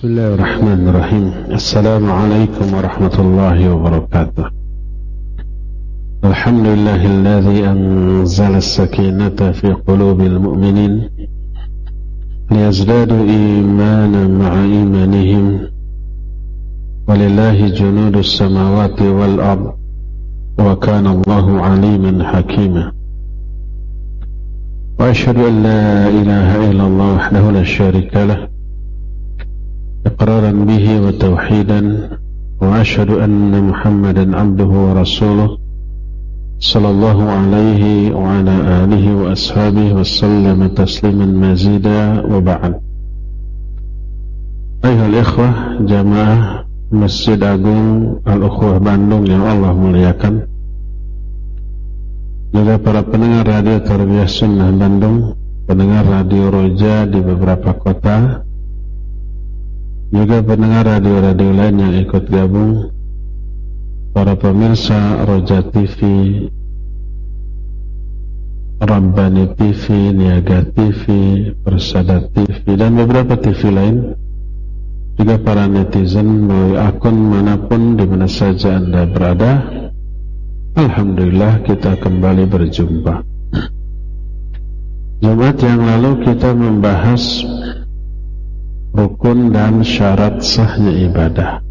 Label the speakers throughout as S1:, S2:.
S1: Bismillahirrahmanirrahim. Assalamualaikum warahmatullahi wabarakatuh. Alhamdulillahilladzi anzala as-sakinata fi qulubil mu'minin liyazdadu imanan ma'a imanihim walillahi junudus samawati wal ard wa kana Allahu aliman hakima. Wa asyhadu an la ilaha illallah wahdahu la syarika lah إقرارا به وتوحيدا وأشهد أن محمدا عبده ورسوله صلى الله عليه وعلى آله وأصحابه وسلم تسليما مزيدا وبعد. أيها الإخوة jamaah Masjid Agung Al-Ukhuwah Bandung yang Allah muliakan, juga para pendengar radio Tarbiyah Sunnah Bandung, pendengar radio Roja di beberapa kota, juga pendengar radio-radio lain yang ikut gabung, para pemirsa Roja TV, Rabbani TV, Niaga TV, Persada TV, dan beberapa TV lain, juga para netizen melalui akun manapun di mana saja Anda berada. Alhamdulillah kita kembali berjumpa. Jumat yang lalu kita membahas rukun dan syarat sahnya ibadah.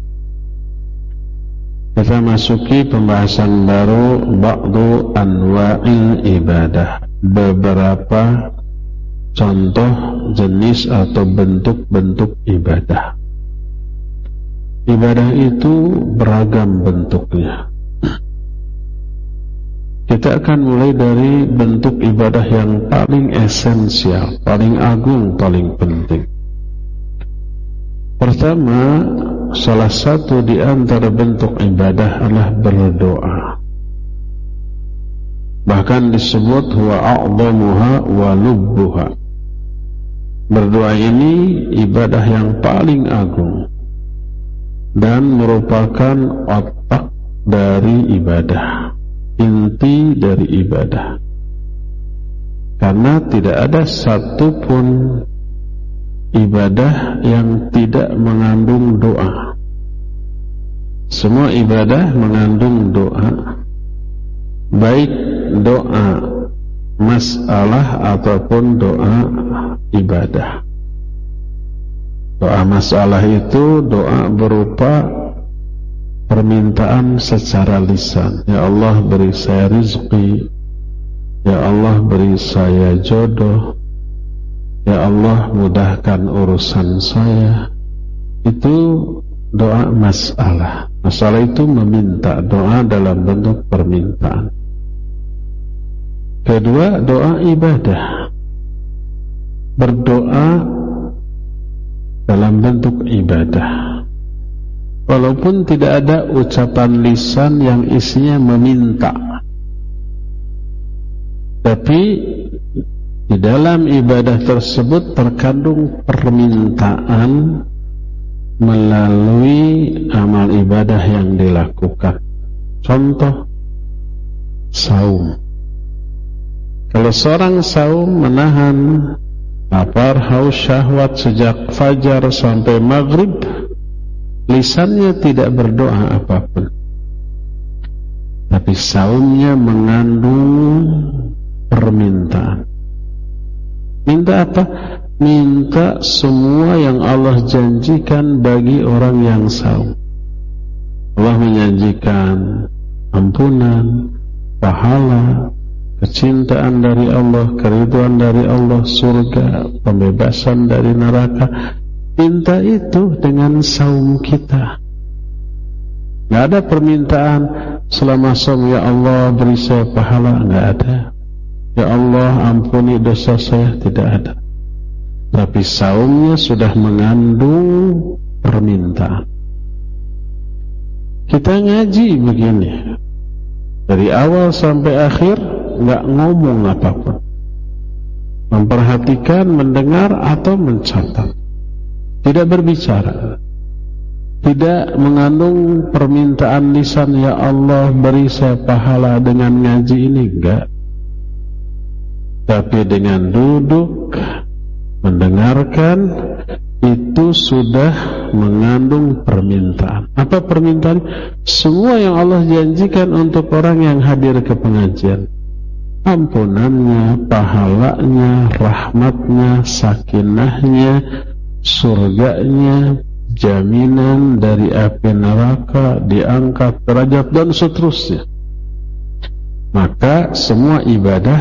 S1: Kita masuki pembahasan baru, ba'du anwa'il ibadah, beberapa contoh jenis atau bentuk-bentuk ibadah. Ibadah itu beragam bentuknya. Kita akan mulai dari bentuk ibadah yang paling esensial, paling agung, paling penting. Pertama, salah satu di antara bentuk ibadah adalah berdoa. Bahkan disebut huwa a'dhamuha wa lubbuha. Berdoa ini ibadah yang paling agung dan merupakan otak dari ibadah, inti dari ibadah. Karena tidak ada satupun ibadah yang tidak mengandung doa. Semua ibadah mengandung doa, baik doa masalah ataupun doa ibadah. Doa masalah itu doa berupa permintaan secara lisan. Ya Allah, beri saya rizki. Ya Allah, beri saya jodoh. Ya Allah, mudahkan urusan saya. Itu doa masalah. Masalah itu meminta, doa dalam bentuk permintaan. Kedua, doa ibadah. Berdoa dalam bentuk ibadah. Walaupun tidak ada ucapan lisan yang isinya meminta, tapi di dalam ibadah tersebut terkandung permintaan melalui amal ibadah yang dilakukan. Contoh, saum. Kalau seorang saum menahan lapar, haus, syahwat sejak fajar sampai maghrib, lisannya tidak berdoa apapun, tapi saumnya mengandung permintaan. Minta apa? Minta semua yang Allah janjikan bagi orang yang saum. Allah menjanjikan ampunan, pahala, kecintaan dari Allah, keridhaan dari Allah, surga, pembebasan dari neraka. Minta itu dengan saum kita. Gak ada permintaan selama saum, ya Allah beri saya pahala, gak ada. Ya Allah ampuni dosa saya, tidak ada. Tapi saumnya sudah mengandung permintaan. Kita ngaji begini, dari awal sampai akhir gak ngomong apapun, memperhatikan, mendengar atau mencatat, tidak berbicara, tidak mengandung permintaan lisan, ya Allah beri saya pahala dengan ngaji ini, enggak. Tapi dengan duduk mendengarkan, itu sudah mengandung permintaan. Apa permintaan? Semua yang Allah janjikan untuk orang yang hadir ke pengajian. Ampunannya, pahalanya, rahmatnya, sakinahnya, surganya, jaminan dari api neraka, diangkat derajat dan seterusnya. Maka semua ibadah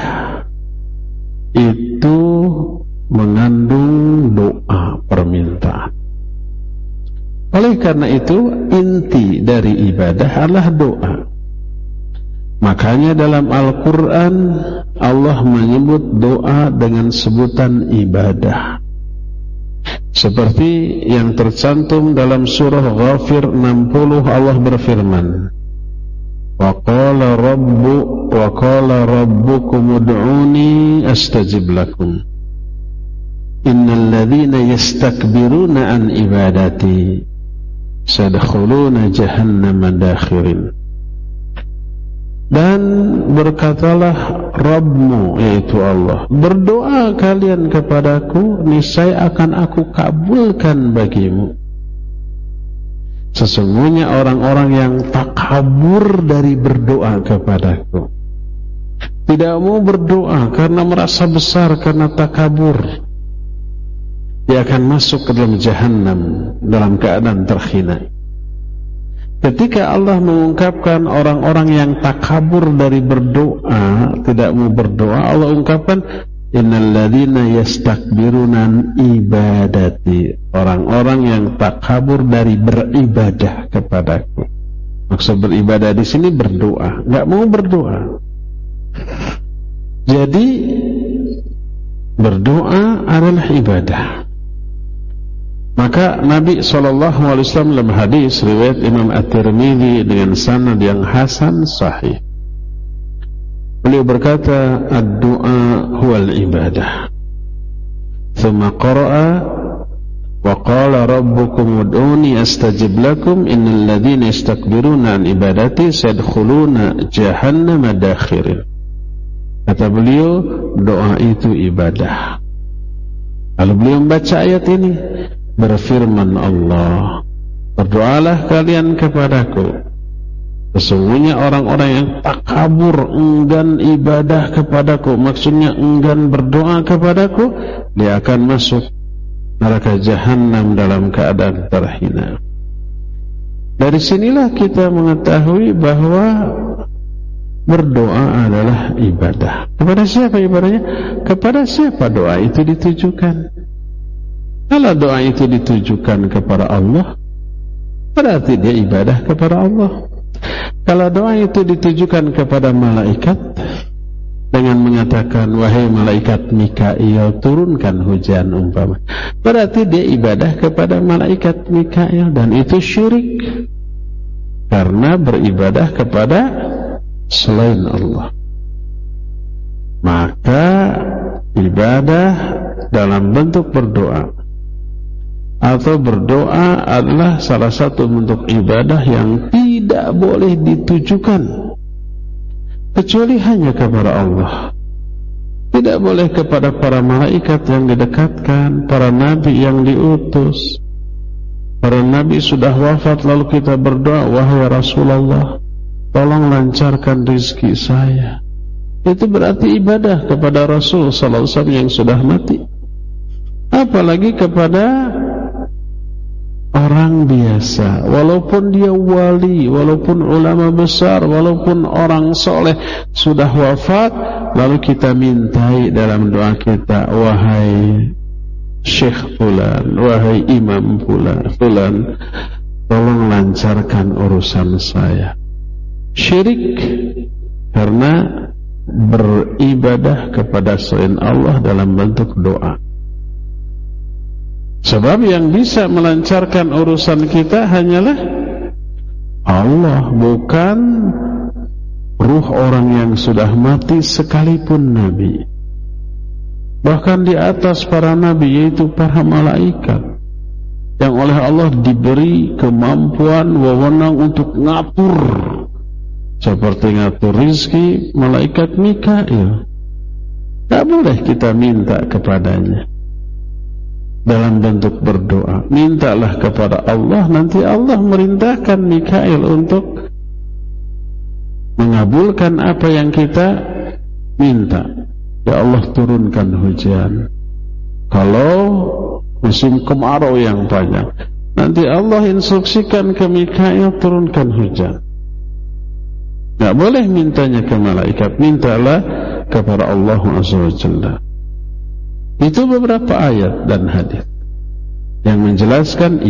S1: itu mengandung doa permintaan. Oleh karena itu, inti dari ibadah adalah doa. Makanya dalam Al-Quran Allah menyebut doa dengan sebutan ibadah. Seperti yang tercantum dalam surah Ghafir 60, Allah berfirman, wa qala rabbukum ud'uni astajib lakum innal ladzina yastakbiruna an ibadati sadkhuluna jahannama dakhirin. Dan berkatalah Rabbmu, yaitu Allah, berdoa kalian kepadaku, niscaya akan aku kabulkan bagimu. Sesungguhnya orang-orang yang takabur dari berdoa kepadaku, tidak mau berdoa karena merasa besar, karena takabur, dia akan masuk ke dalam jahannam dalam keadaan terhina. Ketika Allah mengungkapkan orang-orang yang takabur dari berdoa, tidak mau berdoa, Allah ungkapkan innal ladzina yastakbiruna an ibadati, orang-orang yang takabur dari beribadah kepadaku. Maksud beribadah di sini berdoa, enggak mau berdoa. Jadi berdoa adalah ibadah. Maka Nabi SAW dalam hadis riwayat Imam At-Tirmidzi dengan sanad yang hasan sahih, beliau berkata, ad-du'a huwal ibadah. Thumma qara'a wa qala rabbukum ud'uni astajib lakum innal ladzina yastakbiruna an ibadati sayadkhuluna jahannama dakhirin. Kata beliau, doa itu ibadah. Lalu beliau membaca ayat ini, berfirman Allah, berdoalah kalian kepadaku, sesungguhnya orang-orang yang takabur, enggan ibadah kepadaku, maksudnya enggan berdoa kepadaku, dia akan masuk neraka jahanam dalam keadaan terhina. Dari sinilah kita mengetahui bahwa berdoa adalah ibadah. Kepada siapa ibadahnya? Kepada siapa doa itu ditujukan? Kalau doa itu ditujukan kepada Allah, berarti dia ibadah kepada Allah. Kalau doa itu ditujukan kepada malaikat dengan mengatakan, wahai malaikat Mikail, turunkan hujan umpama, berarti dia ibadah kepada malaikat Mikail, dan itu syirik karena beribadah kepada selain Allah. Maka ibadah dalam bentuk berdoa atau berdoa adalah salah satu bentuk ibadah yang tidak boleh ditujukan kecuali hanya kepada Allah. Tidak boleh kepada para malaikat yang didekatkan, para nabi yang diutus. Para nabi sudah wafat lalu kita berdoa, wahai Rasulullah, tolong lancarkan rezeki saya. Itu berarti ibadah kepada Rasul sallallahu alaihi wasallam yang sudah mati. Apalagi kepada orang biasa, walaupun dia wali, walaupun ulama besar, walaupun orang soleh sudah wafat, lalu kita mintai dalam doa kita, wahai Syekh Fulan, wahai Imam Fulan, tolong lancarkan urusan saya. Syirik karena beribadah kepada selain Allah dalam bentuk doa. Sebab yang bisa melancarkan urusan kita hanyalah Allah, bukan ruh orang yang sudah mati sekalipun nabi. Bahkan di atas para nabi, yaitu para malaikat yang oleh Allah diberi kemampuan wewenang untuk ngatur, seperti ngatur rizki, malaikat Mikail. Tak boleh kita minta kepadanya. dalam bentuk berdoa. Mintalah kepada Allah, nanti Allah merintahkan Mikail untuk mengabulkan apa yang kita minta. Ya Allah, turunkan hujan. Kalau musim kemarau yang panjang, nanti Allah instruksikan ke Mikail, turunkan hujan. Tidak boleh mintanya ke malaikat, mintalah kepada Allah Azza wa Jalla. Itu beberapa ayat dan hadis yang menjelaskan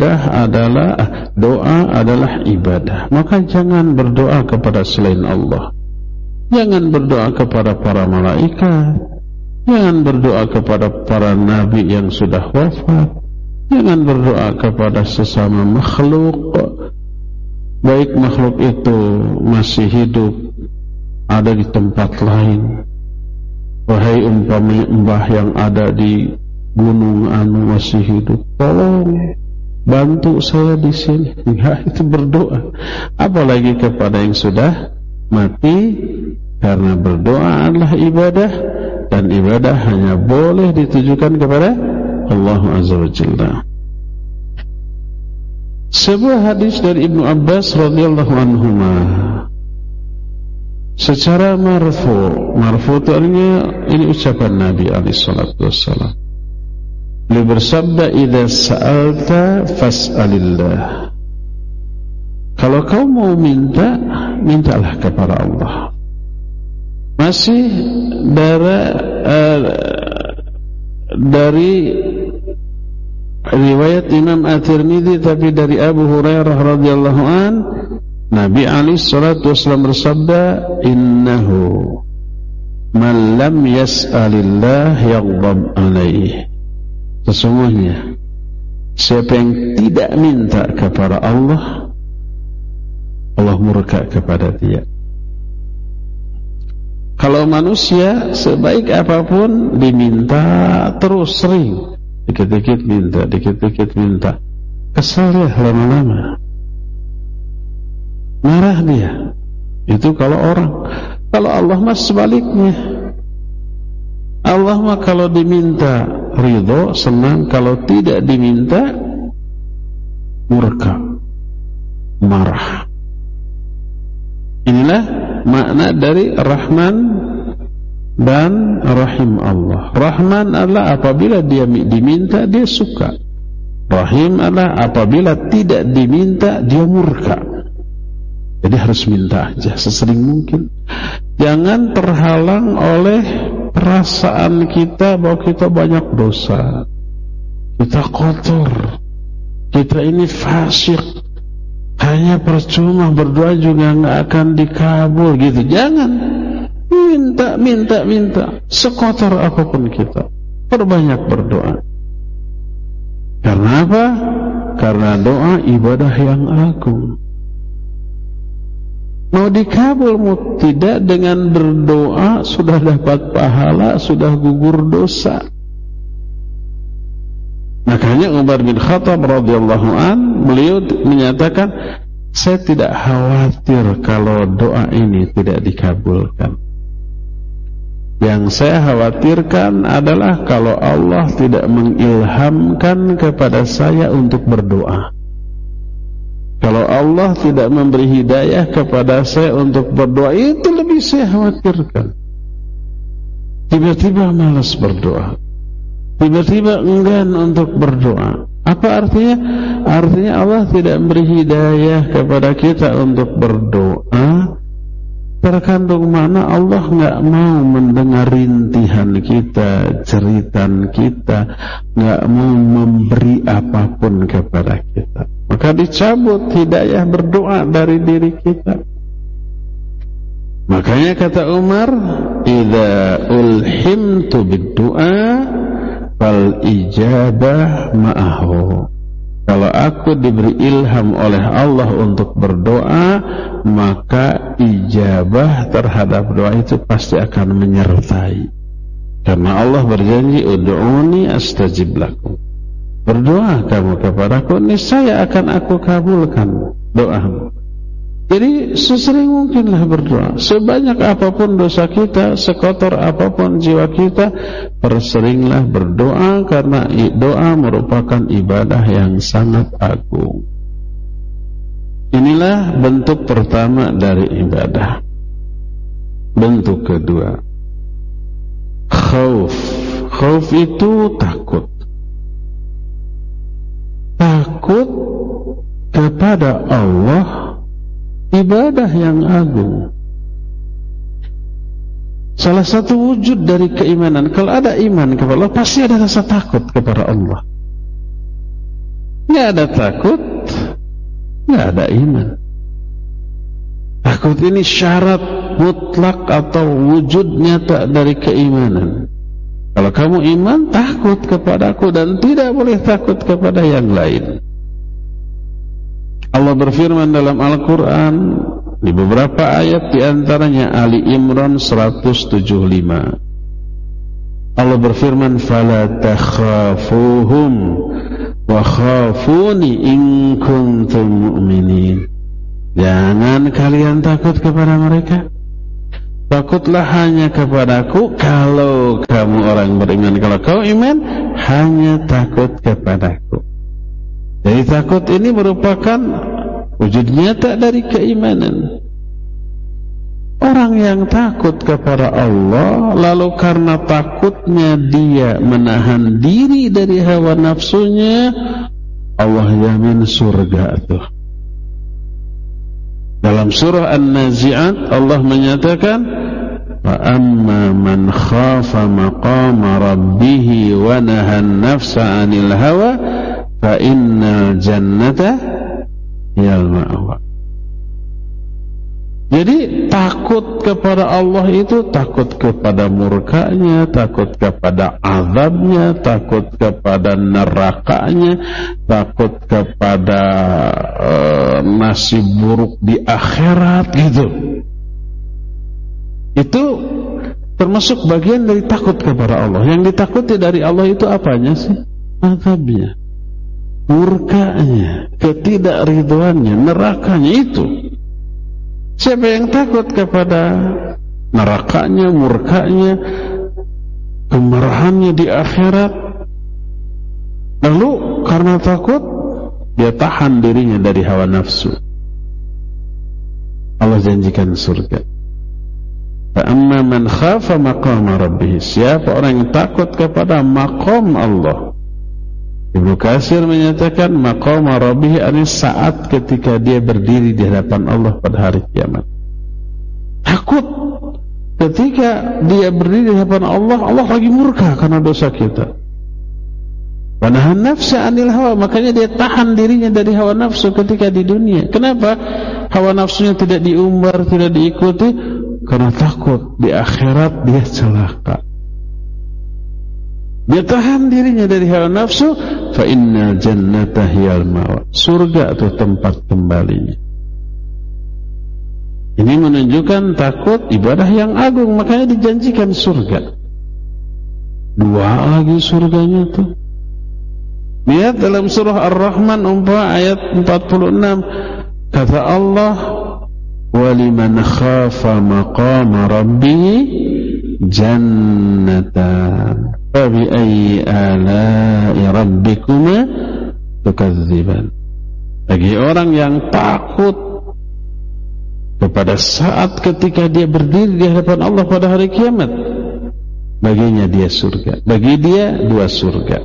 S1: doa adalah ibadah. Maka jangan berdoa kepada selain Allah, jangan berdoa kepada para malaikat, jangan berdoa kepada para nabi yang sudah wafat, jangan berdoa kepada sesama makhluk, baik makhluk itu masih hidup ada di tempat lain. Wahai umpamanya mbah yang ada di gunung anu masih hidup, tolong bantu saya di sini. Enggak, itu berdoa. Apalagi kepada yang sudah mati, karena berdoa adalah ibadah, dan ibadah hanya boleh ditujukan kepada Allah Azza wa Jalla. Sebuah hadis dari Ibnu Abbas radhiyallahu anhuma secara marfu itu artinya ini ucapan Nabi alaihi salatu wassalam. Beliau bersabda, "Idza sa'alta fas'alillah." Kalau kau mau minta, mintalah kepada Allah. Masih dari riwayat Imam At-Tirmidzi, tapi dari Abu Hurairah radhiyallahu an, Nabi alaihi salatu wasallam bersabda, "Innahu man lam yas'alillah yaghdab alaihi." Sesungguhnya siapa yang tidak minta kepada Allah, Allah murka kepada dia. Kalau manusia sebaik apapun diminta terus sering, dikit-dikit minta, kesal dia lama-lama, marah dia. Itu kalau orang. Kalau Allah mah sebaliknya. Allah mah kalau diminta ridho, senang, kalau tidak diminta murka, marah. Inilah makna dari Rahman dan Rahim Allah. Rahman adalah apabila dia diminta dia suka. Rahim adalah apabila tidak diminta dia murka. Jadi harus minta aja sesering mungkin. Jangan terhalang oleh perasaan kita bahwa kita banyak dosa, kita kotor, kita ini fasik, hanya percuma berdoa juga nggak akan dikabul gitu. Jangan. Minta sekotor apapun kita, perbanyak berdoa. Karena apa? Karena doa ibadah yang agung. Mau dikabul mau tidak, dengan berdoa sudah dapat pahala, sudah gugur dosa. Makanya Umar bin Khattab radhiyallahu an, beliau menyatakan, saya tidak khawatir kalau doa ini tidak dikabulkan. Yang saya khawatirkan adalah kalau Allah tidak mengilhamkan kepada saya untuk berdoa. Kalau Allah tidak memberi hidayah kepada saya untuk berdoa, itu lebih saya khawatirkan. Tiba-tiba malas berdoa, tiba-tiba enggan untuk berdoa. Apa artinya? Artinya Allah tidak memberi hidayah kepada kita untuk berdoa. Terkandung mana Allah nggak mau mendengar rintihan kita, jeritan kita, nggak mau memberi apapun kepada kita. Maka dicabut hidayah berdoa dari diri kita. Makanya kata Umar, "Idza ulhimtu bid-du'a fal ijabah ma'ahu." Kalau aku diberi ilham oleh Allah untuk berdoa, maka ijabah terhadap doa itu pasti akan menyertai. Karena Allah berjanji, "Ud'uni astajib lakum." Berdoa kamu kepadaku, niscaya akan aku kabulkan doamu. Jadi sesering mungkinlah berdoa. Sebanyak apapun dosa kita, sekotor apapun jiwa kita, perseringlah berdoa, karena doa merupakan ibadah yang sangat agung. Inilah bentuk pertama dari ibadah. Bentuk kedua, khauf. Khauf itu takut. Takut kepada Allah, ibadah yang agung. Salah satu wujud dari keimanan, kalau ada iman kepada Allah, pasti ada rasa takut kepada Allah. Nggak ada takut, nggak ada iman. Takut ini syarat mutlak atau wujud nyata dari keimanan. Kalau kamu iman, takut kepadaku dan tidak boleh takut kepada yang lain. Allah berfirman dalam Al-Quran di beberapa ayat, di antaranya Ali Imran 175. Allah berfirman, "Fala takhafuhum wa khafuni in kuntum mu'minin." Jangan kalian takut kepada mereka. Takutlah hanya kepadaku kalau kamu orang beriman. Kalau kau iman, hanya takut kepadaku. Jadi takut ini merupakan wujud nyata dari keimanan. Orang yang takut kepada Allah, lalu karena takutnya dia menahan diri dari hawa nafsunya, Allah jamin surga tuh. Dalam surah An-Nazi'at Allah menyatakan, "Wa amma man khafa maqama rabbih wa nahan nafsa 'anil hawa fa innal jannata hiyal ma'wa." Jadi takut kepada Allah itu takut kepada murkanya, takut kepada azabnya, takut kepada nerakanya, takut kepada nasib buruk di akhirat gitu. Itu termasuk bagian dari takut kepada Allah. Yang ditakuti dari Allah itu apanya sih? Azabnya, murkanya, ketidakridhoannya, nerakanya itu. Siapa yang takut kepada nerakanya, murkanya, kemarahannya di akhirat, lalu karena takut dia tahan dirinya dari hawa nafsu, Allah janjikan surga. Fa amma man khafa maqama rabbih, siapa orang yang takut kepada maqam Allah. Ibnu Katsir menyatakan maqama rabbih adalah saat ketika dia berdiri di hadapan Allah pada hari kiamat. Takut ketika dia berdiri di hadapan Allah, Allah lagi murka karena dosa kita. Wa nahan nafsa 'anil hawa, makanya dia tahan dirinya dari hawa nafsu ketika di dunia. Kenapa hawa nafsunya tidak diumbar, tidak diikuti? Karena takut di akhirat dia celaka. Dia tahan dirinya dari hawa nafsu, fa innal jannata hiyal ma'wa. Surga itu tempat kembalinya. Ini menunjukkan takut ibadah yang agung, makanya dijanjikan surga. Dua lagi surganya tuh. Lihat dalam surah Ar-Rahman ayat 46, kata Allah, "Waliman khafa maqama rabbih jannatan." Fabi'ayyi ala'i rabbikuma tukadziban. Bagi orang yang takut kepada saat ketika dia berdiri di hadapan Allah pada hari kiamat, baginya dia surga, bagi dia dua surga.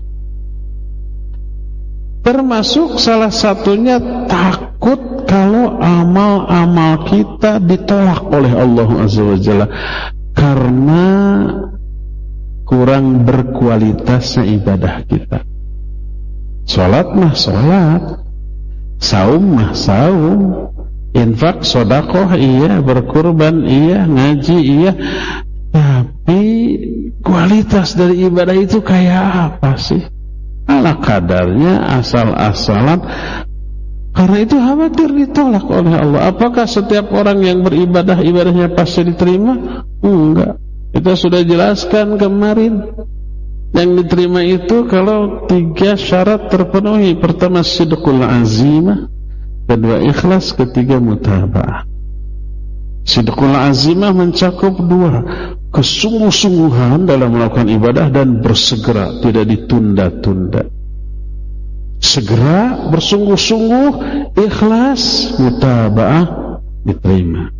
S1: Termasuk salah satunya takut kalau amal-amal kita ditolak oleh Allah Azza wa Jalla karena kurang berkualitasnya ibadah kita. Salat mah salat, saum mah saum, infak sedekah iya, berkurban iya, ngaji iya, tapi kualitas dari ibadah itu kayak apa sih? Ala kadarnya, asal-asalan. Karena itu khawatir ditolak oleh Allah. Apakah setiap orang yang beribadah ibadahnya pasti diterima? Enggak. Kita sudah jelaskan kemarin. Yang diterima itu kalau 3 syarat terpenuhi. Pertama, sidqul azimah. kedua ikhlas, ketiga mutaba'ah. Sidqul azimah mencakup dua, kesungguh-sungguhan dalam melakukan ibadah dan bersegera, tidak ditunda-tunda. Segera, bersungguh-sungguh, ikhlas, mutaba'ah, diterima.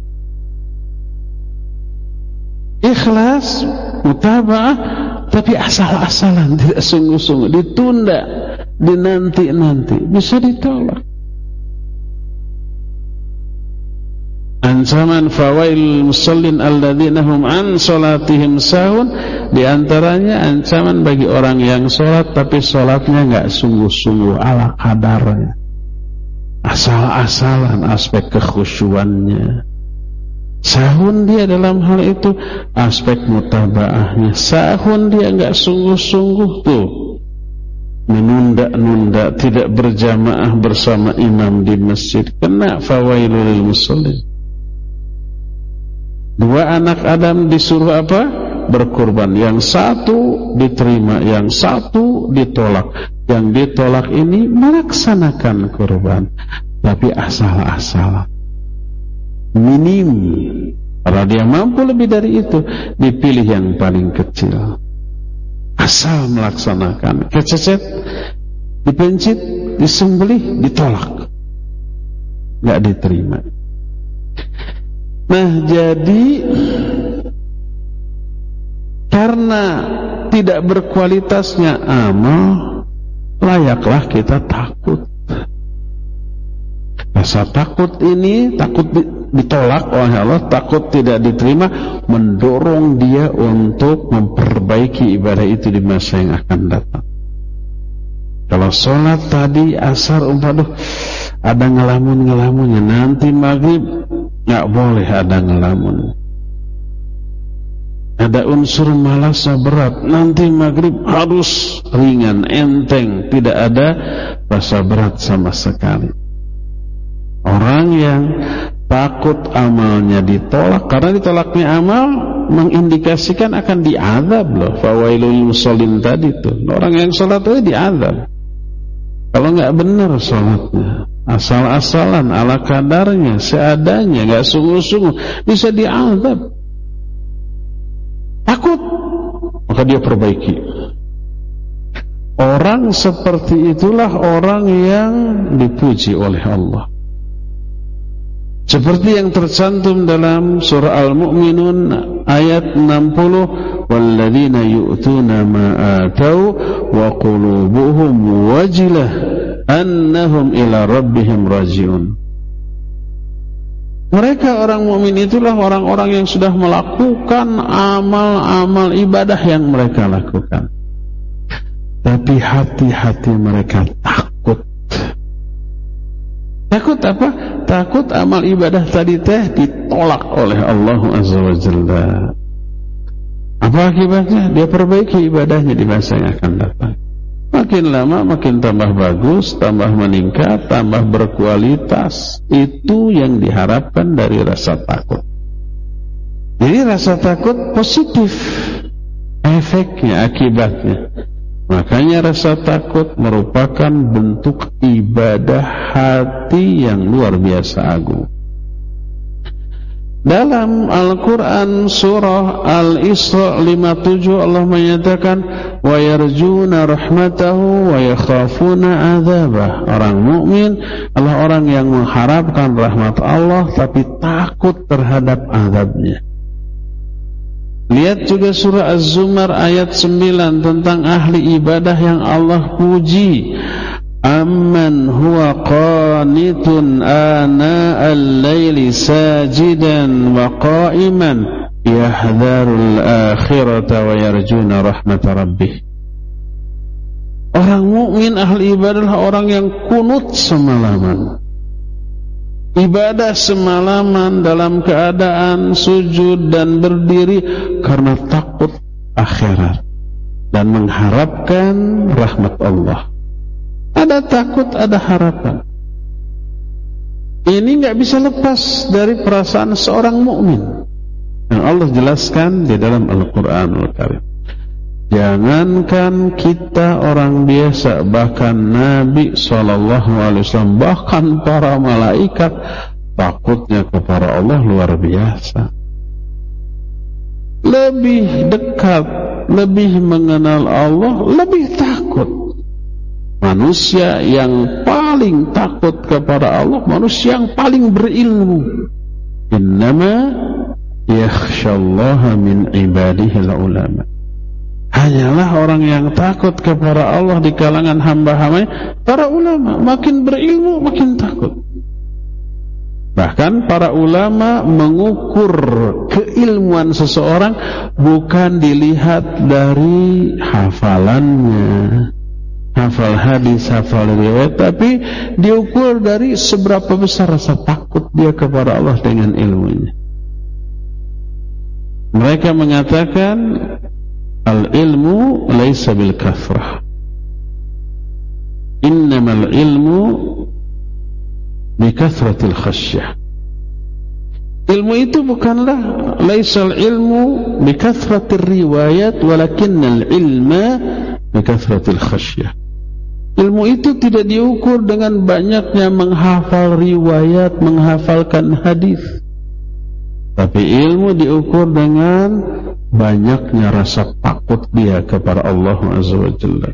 S1: Ikhlas, mutaba'ah, tapi asal-asalan, tidak sungguh-sungguh, ditunda, dinanti-nanti, bisa ditolak. Ancaman fawail musallin alladzina hum an salatihim sahun, di antaranya ancaman bagi orang yang sholat tapi sholatnya enggak sungguh-sungguh, ala kadarnya, asal-asalan aspek kekhusyuannya. Sahun dia dalam hal itu aspek mutaba'ahnya. Sahun dia enggak sungguh-sungguh tuh, menunda-nunda, tidak berjamaah bersama imam di masjid, kena fawailul musallin. Dua anak Adam disuruh apa? Berkurban. Yang satu diterima, yang satu ditolak. Yang ditolak ini melaksanakan kurban, tapi asal-asalan, minim. Kalau dia mampu lebih dari itu, dipilih yang paling kecil. Asal melaksanakan, kececet, dipencit, disembelih, ditolak, nggak diterima. Nah, jadi karena tidak berkualitasnya amal, layaklah kita takut. Rasa takut ini, takut ditolak oleh Allah, takut tidak diterima, mendorong dia untuk memperbaiki ibadah itu di masa yang akan datang. Kalau sholat tadi asar umpama ada ngelamun-ngelamunnya, nanti maghrib nggak boleh ada ngelamun. Ada unsur malasnya berat, nanti maghrib harus ringan, enteng, tidak ada rasa berat sama sekali. Orang yang takut amalnya ditolak, karena ditolaknya amal mengindikasikan akan diazab loh. Fawailul musallin tadi tuh, orang yang sholat itu diazab. Kalau nggak benar sholatnya, asal-asalan, ala kadarnya, seadanya, nggak sungguh-sungguh, bisa diazab. Takut, maka dia perbaiki. Orang seperti itulah orang yang dipuji oleh Allah. Seperti yang tercantum dalam surah Al-Mu'minun ayat 60, walladzina yu'tuna ma atau wa qulubuhum wajilah annahum ila rabbihim rajiun. Mereka orang mukmin itulah orang-orang yang sudah melakukan amal-amal ibadah yang mereka lakukan, tapi hati-hati mereka takut. Takut apa? Takut amal ibadah tadi teh ditolak oleh Allah Azza wa Jalla. Apa akibatnya? Dia perbaiki ibadahnya di masa yang akan datang. Makin lama makin tambah bagus, tambah meningkat, tambah berkualitas. Itu yang diharapkan dari rasa takut. Jadi rasa takut positif efeknya, akibatnya. Makanya rasa takut merupakan bentuk ibadah hati yang luar biasa agung. Dalam Al-Quran surah Al-Isra 57 Allah menyatakan wa yarjuna rahmatahu wa yakhafuna adzabah. Orang mukmin adalah orang yang mengharapkan rahmat Allah tapi takut terhadap azabnya. Lihat juga surah Az-Zumar ayat 9 tentang ahli ibadah yang Allah puji. Amman huwa qanitun ana al-laili sajidan wa qa'iman yahdharul akhirata wa yarjuna rahmat rabbih. Orang mukmin ahli ibadah adalah orang yang kunut semalaman, ibadah semalaman dalam keadaan sujud dan berdiri karena takut akhirat dan mengharapkan rahmat Allah. Ada takut, ada harapan. Ini nggak bisa lepas dari perasaan seorang mukmin yang Allah jelaskan di dalam Al-Quranul Karim. Jangankan kita orang biasa, bahkan Nabi SAW, bahkan para malaikat takutnya kepada Allah luar biasa. Lebih dekat, lebih mengenal Allah, lebih takut. Manusia yang paling takut kepada Allah, manusia yang paling berilmu. Innama yakhshallaha min ibadihil ulama. Hanyalah orang yang takut kepada Allah di kalangan hamba-hambanya para ulama. Makin berilmu makin takut. Bahkan para ulama mengukur keilmuan seseorang bukan dilihat dari hafalannya, hafal hadis, hafal riwayat, tapi diukur dari seberapa besar rasa takut dia kepada Allah dengan ilmunya. Mereka mengatakan al-ilmu laisa bil kathrah, innamal ilmu bi kathratil khasyah. Ilmu itu bukanlah laisal ilmu bi kathratir riwayat, walakinnal ilma bi kathratil khasyah. Ilmu itu tidak diukur dengan banyaknya menghafal riwayat, menghafalkan hadis, tapi ilmu diukur dengan banyaknya rasa takut dia kepada Allah Azza wa Jalla.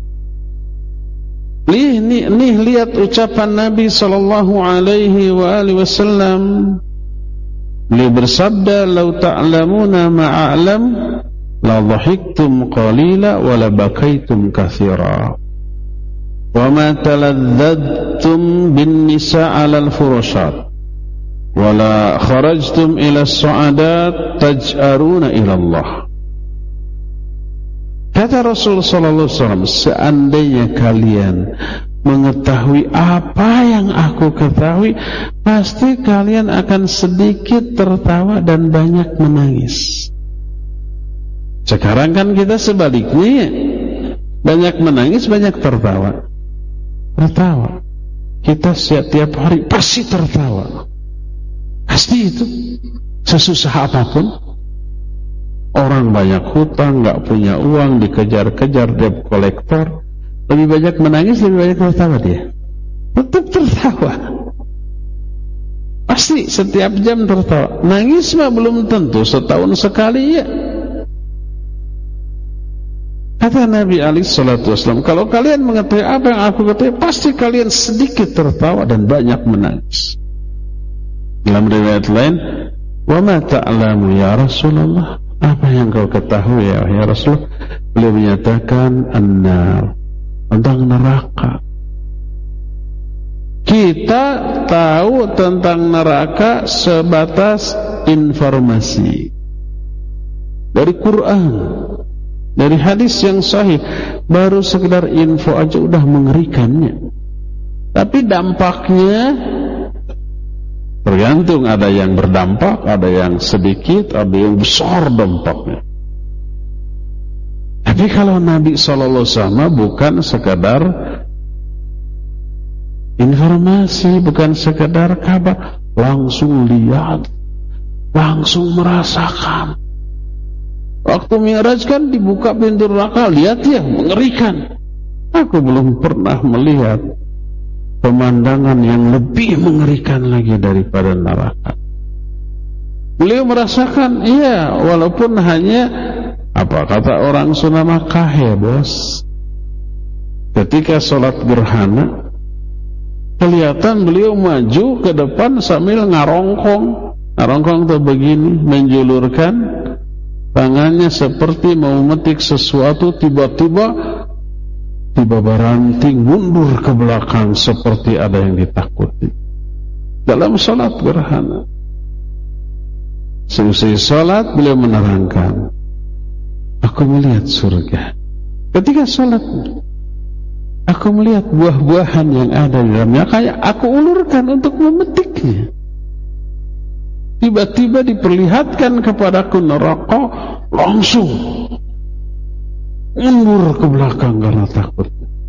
S1: Nih lihat ucapan Nabi sallallahu alaihi wasallam. Beliau bersabda, "Lau ta'lamuna ma a'lam, la dhahiktum qalila wa la bakaitum katsira. Wa ma taladzadtum bin nisa' 'alal furushat. Wala kharajtum ila as-su'adat taj'aruna ila Allah." Kata Rasul sallallahu alaihi wasallam, seandainya kalian mengetahui apa yang aku ketahui, pasti kalian akan sedikit tertawa dan banyak menangis. Sekarang kan kita sebaliknya, banyak menangis, banyak tertawa. Tertawa. Kita setiap hari pasti tertawa. Pasti itu, sesusah apapun. Orang banyak hutang, gak punya uang, dikejar-kejar debt kolektor, lebih banyak menangis, lebih banyak tertawa dia. Tetap tertawa. Pasti setiap jam tertawa. Nangis mah belum tentu setahun sekali ya. Kata Nabi SAW, kalau kalian mengetahui apa yang aku ketahui, pasti kalian sedikit tertawa dan banyak menangis. Dalam riwayat lain, wa ma ta'lamu ya Rasulullah, apa yang kau ketahui ya Rasul? Beliau menyatakan an-nar, tentang neraka. Kita tahu tentang neraka sebatas informasi dari Quran, dari hadis yang sahih. Baru sekedar info aja udah mengerikannya. Tapi dampaknya tergantung, ada yang berdampak, ada yang sedikit, ada yang besar dampaknya. Tapi kalau Nabi SAW bukan sekadar informasi, bukan sekadar kabar, langsung lihat, langsung merasakan. Waktu Mi'raj kan dibuka pintu neraka, lihat ya, mengerikan. Aku belum pernah melihat pemandangan yang lebih mengerikan lagi daripada neraka. Beliau merasakan, iya, walaupun hanya apa kata orang Sunda kahe bos. Ketika sholat gerhana, kelihatan beliau maju ke depan sambil ngarongkong. Ngarongkong tuh begini, menjulurkan tangannya seperti mau memetik sesuatu, tiba-tiba beranting mundur ke belakang seperti ada yang ditakuti dalam sholat gerhana. Selesai sholat beliau menerangkan, aku melihat surga. Ketika sholat, aku melihat buah-buahan yang ada di dalamnya, kayak aku ulurkan untuk memetiknya. Tiba-tiba diperlihatkan kepadaku neraka, langsung mundur ke belakang karena takut.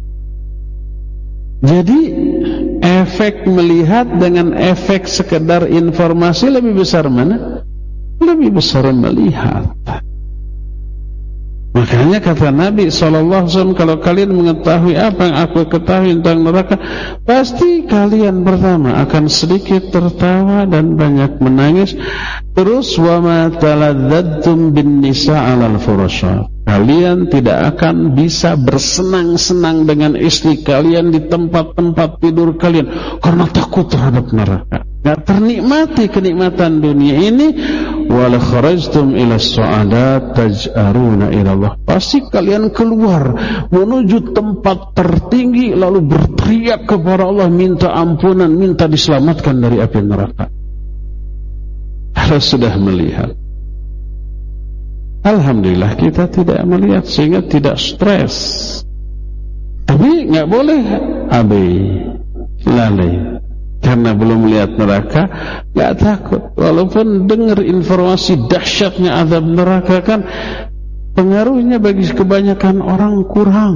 S1: Jadi efek melihat dengan efek sekedar informasi lebih besar mana? Lebih besar melihat. Makanya kata Nabi SAW, kalau kalian mengetahui apa yang aku ketahui tentang neraka, pasti kalian pertama akan sedikit tertawa dan banyak menangis. Terus wa ma taladztum bin nisa 'alal furusha. Kalian tidak akan bisa bersenang-senang dengan istri kalian di tempat-tempat tidur kalian karena takut terhadap neraka. Enggak ternikmati kenikmatan dunia ini. Wal kharajtum ila su'adat taj'aruna ila Allah. Pasti kalian keluar menuju tempat tertinggi lalu berteriak kepada Allah, minta ampunan, minta diselamatkan dari api neraka. Harus sudah melihat. Alhamdulillah kita tidak melihat sehingga tidak stres. Tapi nggak boleh abai, lalai. Karena belum melihat neraka, nggak takut. Walaupun dengar informasi dahsyatnya azab neraka, kan pengaruhnya bagi kebanyakan orang kurang,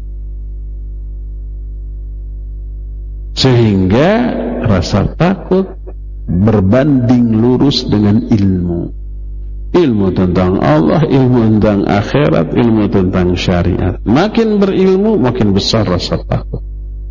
S1: sehingga rasa takut berbanding lurus dengan ilmu tentang Allah, ilmu tentang akhirat, ilmu tentang syariat. Makin berilmu makin besar rasa takut.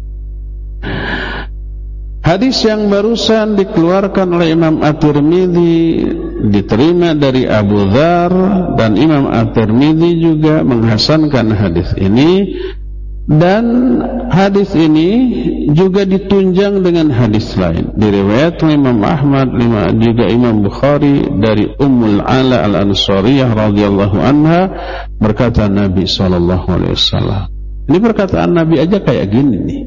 S1: Hadis yang barusan dikeluarkan oleh Imam At-Tirmidzi diterima dari Abu Dzar, dan Imam At-Tirmidzi juga menghasankan hadis ini, dan hadis ini juga ditunjang dengan hadis lain diriwayatkan Imam Ahmad, juga Imam Bukhari dari Ummul Ala Al-Ansariyah radhiyallahu anha, berkata Nabi SAW. Ini perkataan Nabi aja kayak gini nih.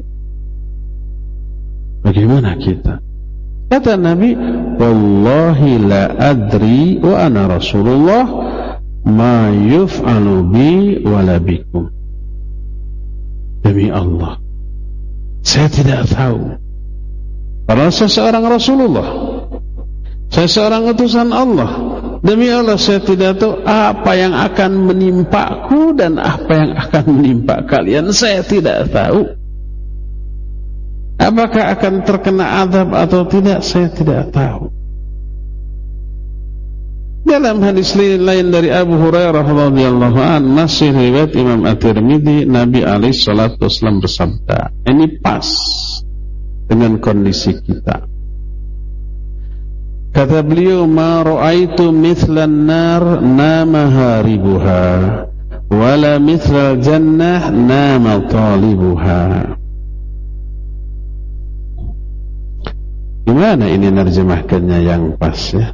S1: Bagaimana kita? Kata Nabi, wallahi la adri wa ana Rasulullah ma yuf'alu bi wala bikum. Demi Allah, saya tidak tahu. Karena saya seorang Rasulullah, saya seorang utusan Allah. Demi Allah, saya tidak tahu apa yang akan menimpaku dan apa yang akan menimpa kalian. Saya tidak tahu. Apakah akan terkena azab atau tidak, saya tidak tahu. Dalam hadis lain dari Abu Hurairah radhiyallahu anhu, masih riwayat Imam At-Tirmidzi, Nabi alaihi salatu wasallam bersabda, ini pas dengan kondisi kita. Kata beliau, ma ra'aitu mithlan nar nama haribuha wala mithlal jannah nama talibuha. Gimana ini nerjemahkannya yang pas ya?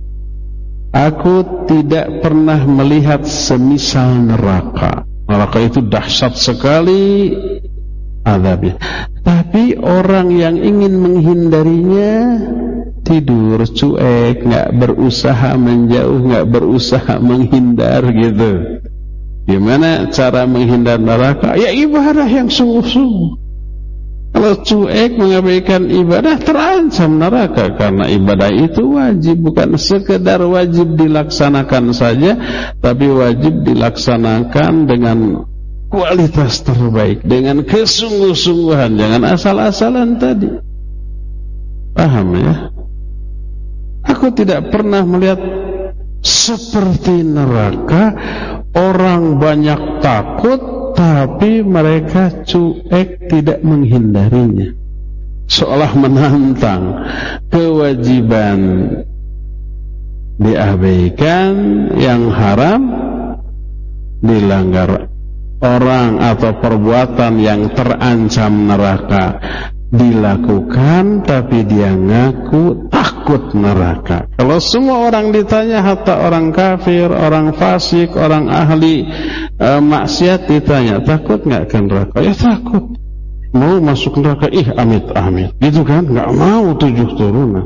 S1: Aku tidak pernah melihat semisal neraka. Neraka itu dahsyat sekali azabnya. Tapi orang yang ingin menghindarinya tidur, cuek, nggak berusaha menjauh, nggak berusaha menghindar gitu. Gimana cara menghindar neraka? Ya ibadah yang sungguh-sungguh. Kalau cuek mengabaikan ibadah, terancam neraka. Karena ibadah itu wajib, bukan sekedar wajib dilaksanakan saja, tapi wajib dilaksanakan dengan kualitas terbaik, dengan kesungguh-sungguhan, jangan asal-asalan tadi. Paham ya? Aku tidak pernah melihat seperti neraka, orang banyak takut tapi mereka cuek, tidak menghindarinya, seolah menantang. Kewajiban diabaikan, yang haram dilanggar. Orang atau perbuatan yang terancam neraka dilakukan, tapi dia ngaku takut neraka. Kalau semua orang ditanya, hatta orang kafir, orang fasik, orang ahli maksiat ditanya, takut nggak ke neraka? Ya takut. Mau masuk neraka, amit-amit, gitu kan? Nggak mau 7 turunan.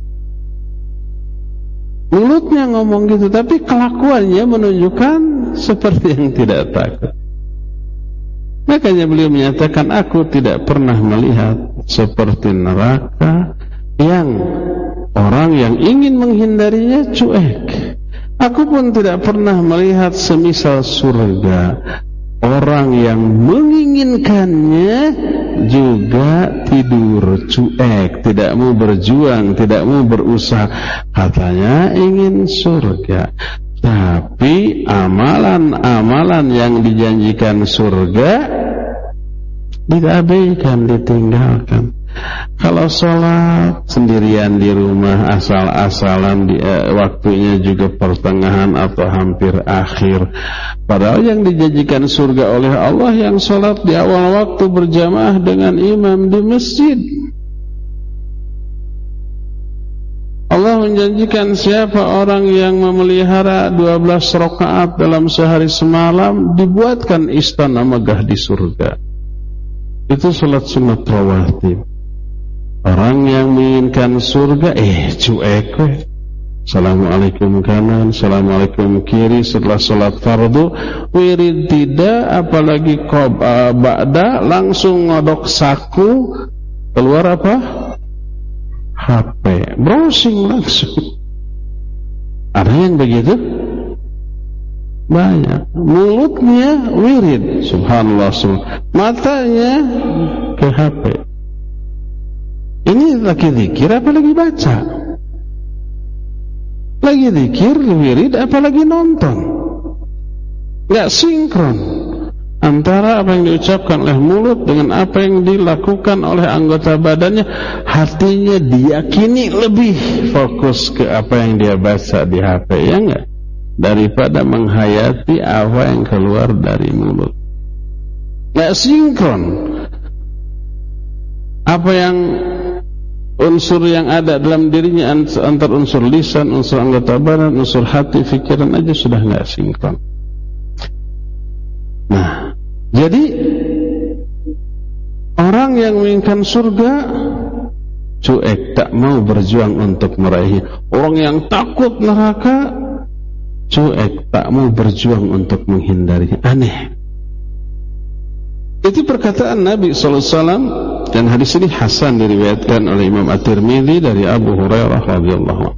S1: Mulutnya ngomong gitu, tapi kelakuannya menunjukkan seperti yang tidak takut. Makanya beliau menyatakan, aku tidak pernah melihat seperti neraka yang orang yang ingin menghindarinya cuek. Aku pun tidak pernah melihat semisal surga, orang yang menginginkannya juga tidur, cuek, tidak mau berjuang, tidak mau berusaha. Katanya ingin surga, Tapi amalan-amalan yang dijanjikan surga diabaikan, ditinggalkan. Kalau sholat sendirian di rumah asal-asalan, waktunya juga pertengahan atau hampir akhir, padahal yang dijanjikan surga oleh Allah yang sholat di awal waktu berjamaah dengan imam di masjid. Allah menjanjikan siapa orang yang memelihara 12 rakaat dalam sehari semalam, dibuatkan istana megah di surga. Itu salat sunat rawatib. Orang yang menginginkan surga cuek. Assalamualaikum kanan, assalamualaikum kiri setelah salat fardu. Wirid tidak, apalagi ba'da, langsung ngodok saku, keluar apa? HP, browsing langsung. Ada yang begitu? Banyak. Mulutnya wirid, subhanallah, matanya ke HP. Ini lagi zikir apa lagi baca? Lagi zikir, wirid, apa lagi nonton? Gak sinkron antara apa yang diucapkan oleh mulut dengan apa yang dilakukan oleh anggota badannya. Hatinya diyakini lebih fokus ke apa yang dia baca di HP, ya enggak? Daripada menghayati apa yang keluar dari mulut. Gak sinkron. Apa yang unsur yang ada dalam dirinya antar unsur lisan, unsur anggota badan, unsur hati, pikiran aja sudah gak sinkron. Nah, jadi orang yang menginginkan surga cuek, tak mau berjuang untuk meraihnya. Orang yang takut neraka cuek, tak mau berjuang untuk menghindarinya. Aneh. Itu perkataan Nabi SAW, dan hadis ini hasan diriwayatkan oleh Imam At-Tirmidzi dari Abu Hurairah radhiyallahu anhu.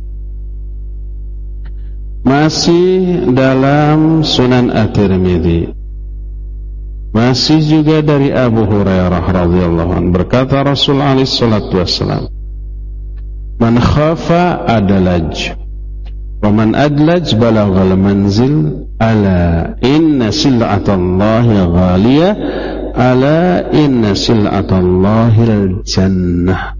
S1: Masih dalam Sunan At-Tirmidzi, masih juga dari Abu Hurairah radhiyallahu anhu, berkata Rasul alaihi salatu wassalam, "Man khafa adlaj, wa man adlaj balaghal manzil, ala inna sil'atallahi ghaliyah, ala inna sil'atallahil jannah."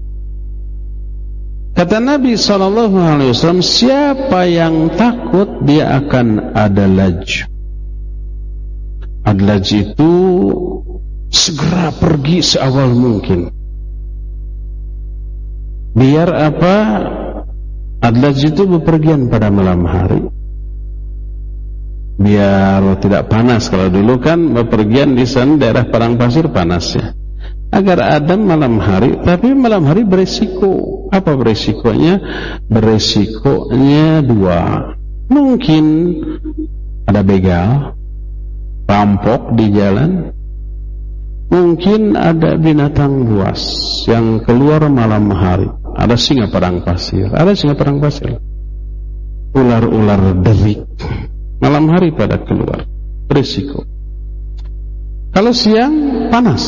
S1: Kata Nabi SAW, siapa yang takut dia akan adlaj. Adlaj itu segera pergi seawal mungkin. Biar apa? Adlaj itu bepergian pada malam hari, biar tidak panas. Kalau dulu kan bepergian di sana daerah padang pasir panas ya. Agar adem malam hari, tapi malam hari beresiko. Apa beresikonya? Beresikonya dua. Mungkin ada begal, rampok di jalan. Mungkin ada binatang buas yang keluar malam hari. Ada singa padang pasir, ular-ular derik malam hari pada keluar, berisiko. Kalau siang panas,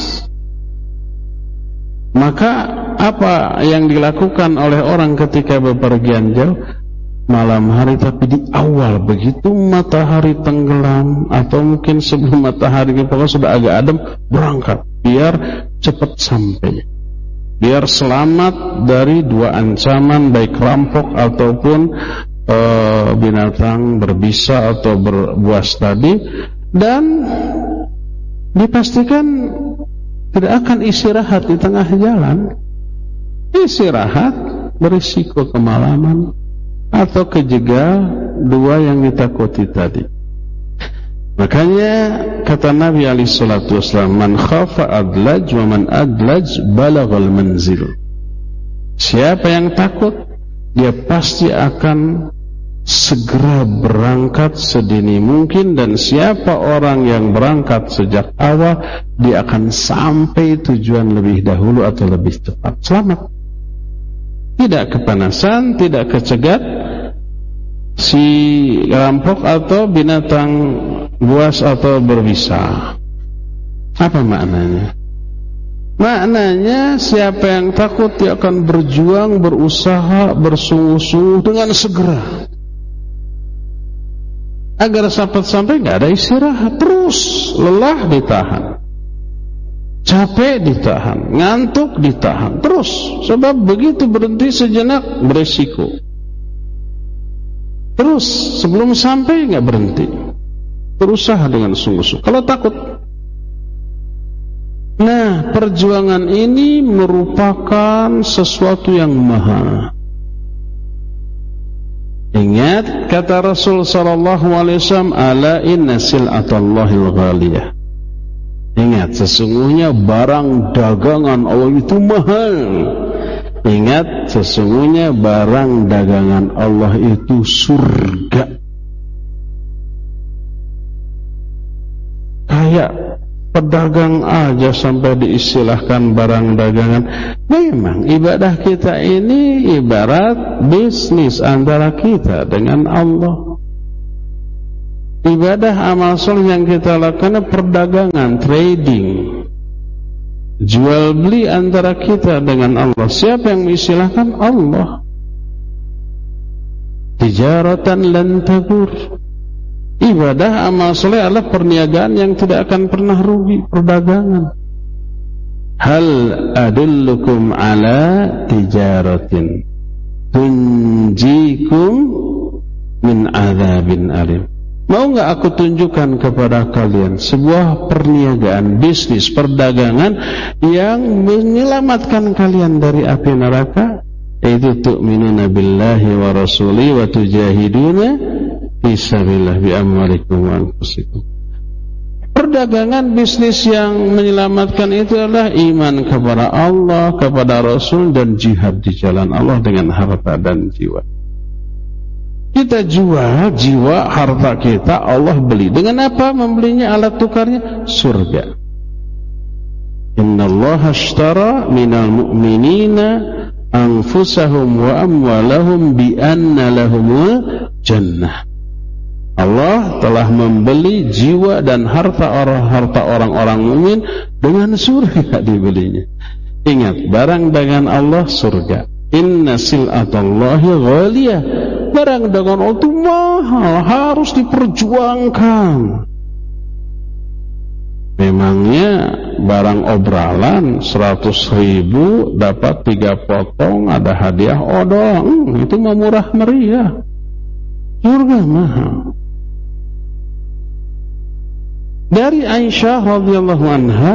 S1: maka apa yang dilakukan oleh orang ketika bepergian jauh malam hari, tapi di awal begitu matahari tenggelam atau mungkin sebelum matahari pokoknya sudah agak adem, berangkat biar cepat sampai, biar selamat dari dua ancaman, baik rampok ataupun binatang berbisa atau berbuas tadi. Dan dipastikan tidak akan istirahat di tengah jalan. Istirahat berisiko kemalaman atau kejegal dua yang ditakuti tadi. Makanya kata Nabi alaihi salatu wasallam, man khafa adlaj wa man adlaj balaghal manzil. Siapa yang takut, dia pasti akan segera berangkat sedini mungkin, dan siapa orang yang berangkat sejak awal, dia akan sampai tujuan lebih dahulu atau lebih cepat, selamat. Tidak kepanasan, tidak kecegat si rampok atau binatang buas atau berbisa. Apa maknanya? Maknanya siapa yang takut dia akan berjuang, berusaha, bersungguh-sungguh dengan segera. Agar sampai nggak ada istirahat, terus lelah ditahan, capek ditahan, ngantuk ditahan, terus. Sebab begitu berhenti sejenak beresiko. Terus sebelum sampai nggak berhenti, berusaha dengan sungguh-sungguh. Kalau takut, nah perjuangan ini merupakan sesuatu yang mahal. Ingat kata Rasul sallallahu alaihi wasallam, ala inna sil'atallahil ghaliyah. Ingat, sesungguhnya barang dagangan Allah itu mahal. Ingat, sesungguhnya barang dagangan Allah itu surga. Kayak pedagang aja sampai diistilahkan barang dagangan. Memang ibadah kita ini ibarat bisnis antara kita dengan Allah. Ibadah amal soleh yang kita lakukan perdagangan, trading, jual beli antara kita dengan Allah. Siapa yang mengistilahkan? Allah. Tijaratan lan tabur. Ibadah amal soleh adalah perniagaan yang tidak akan pernah rugi, perdagangan. Hal adullukum ala tijaratin tunjikum min azabin alim. Mau nggak aku tunjukkan kepada kalian sebuah perniagaan, bisnis, perdagangan yang menyelamatkan kalian dari api neraka? Yaitu tu'minuna billahi wa rasuli wa tujahiduna fisabilillah bi amwalikum wa anfusikum. Perdagangan bisnis yang menyelamatkan itu adalah iman kepada Allah, kepada Rasul, dan jihad di jalan Allah dengan harta dan jiwa. Kita jual jiwa, harta kita, Allah beli. Dengan apa membelinya? Alat tukarnya surga. Innallaha ashtara minal mu'minina anfusahum wa amwalahum bi anna lahumul jannah. Allah telah membeli jiwa dan harta orang-orang mukmin dengan surga dibelinya. Ingat, barang dagangan Allah surga. Inna sil'atallahi ghaliyah. Barang dagangan Allah itu mahal, harus diperjuangkan. Memangnya barang obralan 100.000 dapat 3 potong, ada hadiah odong, itu mah murah meriah. Surga mahal. Dari Aisyah radhiyallahu anha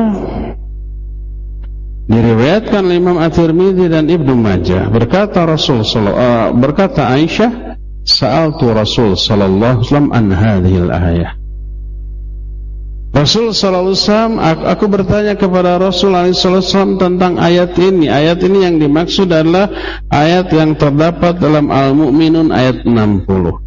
S1: diriwayatkan Imam At-Tirmidzi dan Ibnu Majah, berkata Aisyah, sa'altu Rasul sallallahu alaihi wasallam an hadhil ayah. Rasul sallallahu alaihi wasallam, aku bertanya kepada Rasul sallallahu alaihi wasallam tentang ayat ini. Ayat ini yang dimaksud adalah ayat yang terdapat dalam Al-Mu'minun ayat 60.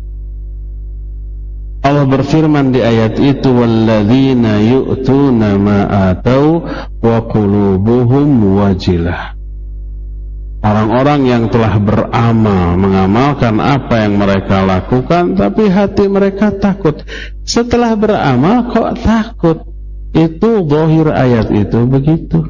S1: Allah berfirman di ayat itu, walladzina yu'tuna ma atau wa qulubuhum wajilah. Orang-orang yang telah beramal, mengamalkan apa yang mereka lakukan, tapi hati mereka takut. Setelah beramal kok takut? Itu zahir ayat itu begitu.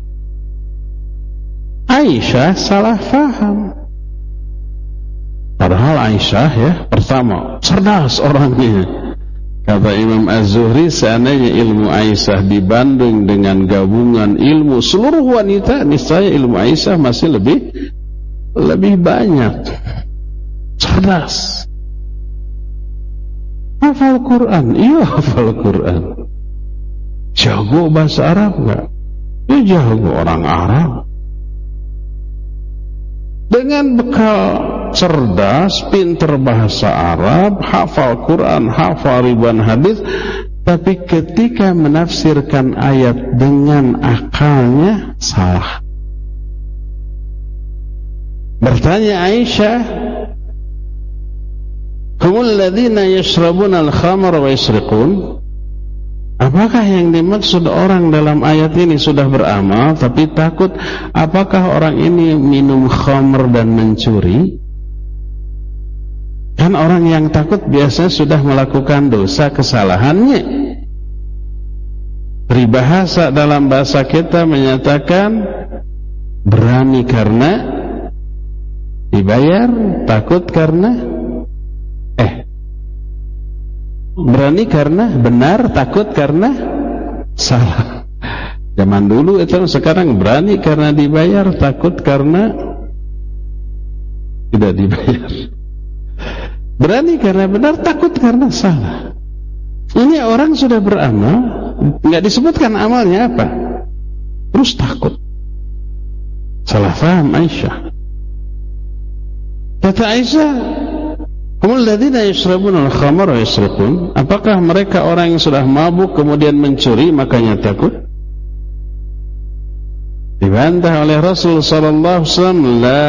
S1: Aisyah salah faham. Padahal Aisyah ya, pertama cerdas orangnya. Kata Imam Az-Zuhri, seandainya ilmu Aisyah dibanding dengan gabungan ilmu seluruh wanita, niscaya ilmu Aisyah masih lebih banyak. Cerdas. Hafal Quran? Iya, hafal Quran. Jago bahasa Arab enggak? Ya jago, orang Arab. Dengan bekal cerdas, pinter bahasa Arab, hafal Quran, hafal ribuan hadis, tapi ketika menafsirkan ayat dengan akalnya salah. Bertanya Aisyah, humul ladzina yashrabuna al-khamra wa yasriqun? Apakah yang dimaksud orang dalam ayat ini sudah beramal tapi takut? Apakah orang ini minum khamr dan mencuri? Kan orang yang takut biasanya sudah melakukan dosa kesalahannya. Peribahasa dalam bahasa kita menyatakan berani karena dibayar, takut karena Berani karena benar, takut karena salah. Zaman dulu itu, sekarang berani karena dibayar, takut karena tidak dibayar. Berani karena benar, takut karena salah. Ini orang sudah beramal, nggak disebutkan amalnya apa, terus takut. Salah faham Aisyah. Kata Aisyah, humul ladzina yashrabuna al-khamra wa yasriqun. Apakah mereka orang yang sudah mabuk kemudian mencuri makanya takut? Dibantah oleh Rasul sallallahu alaihi wasallam, la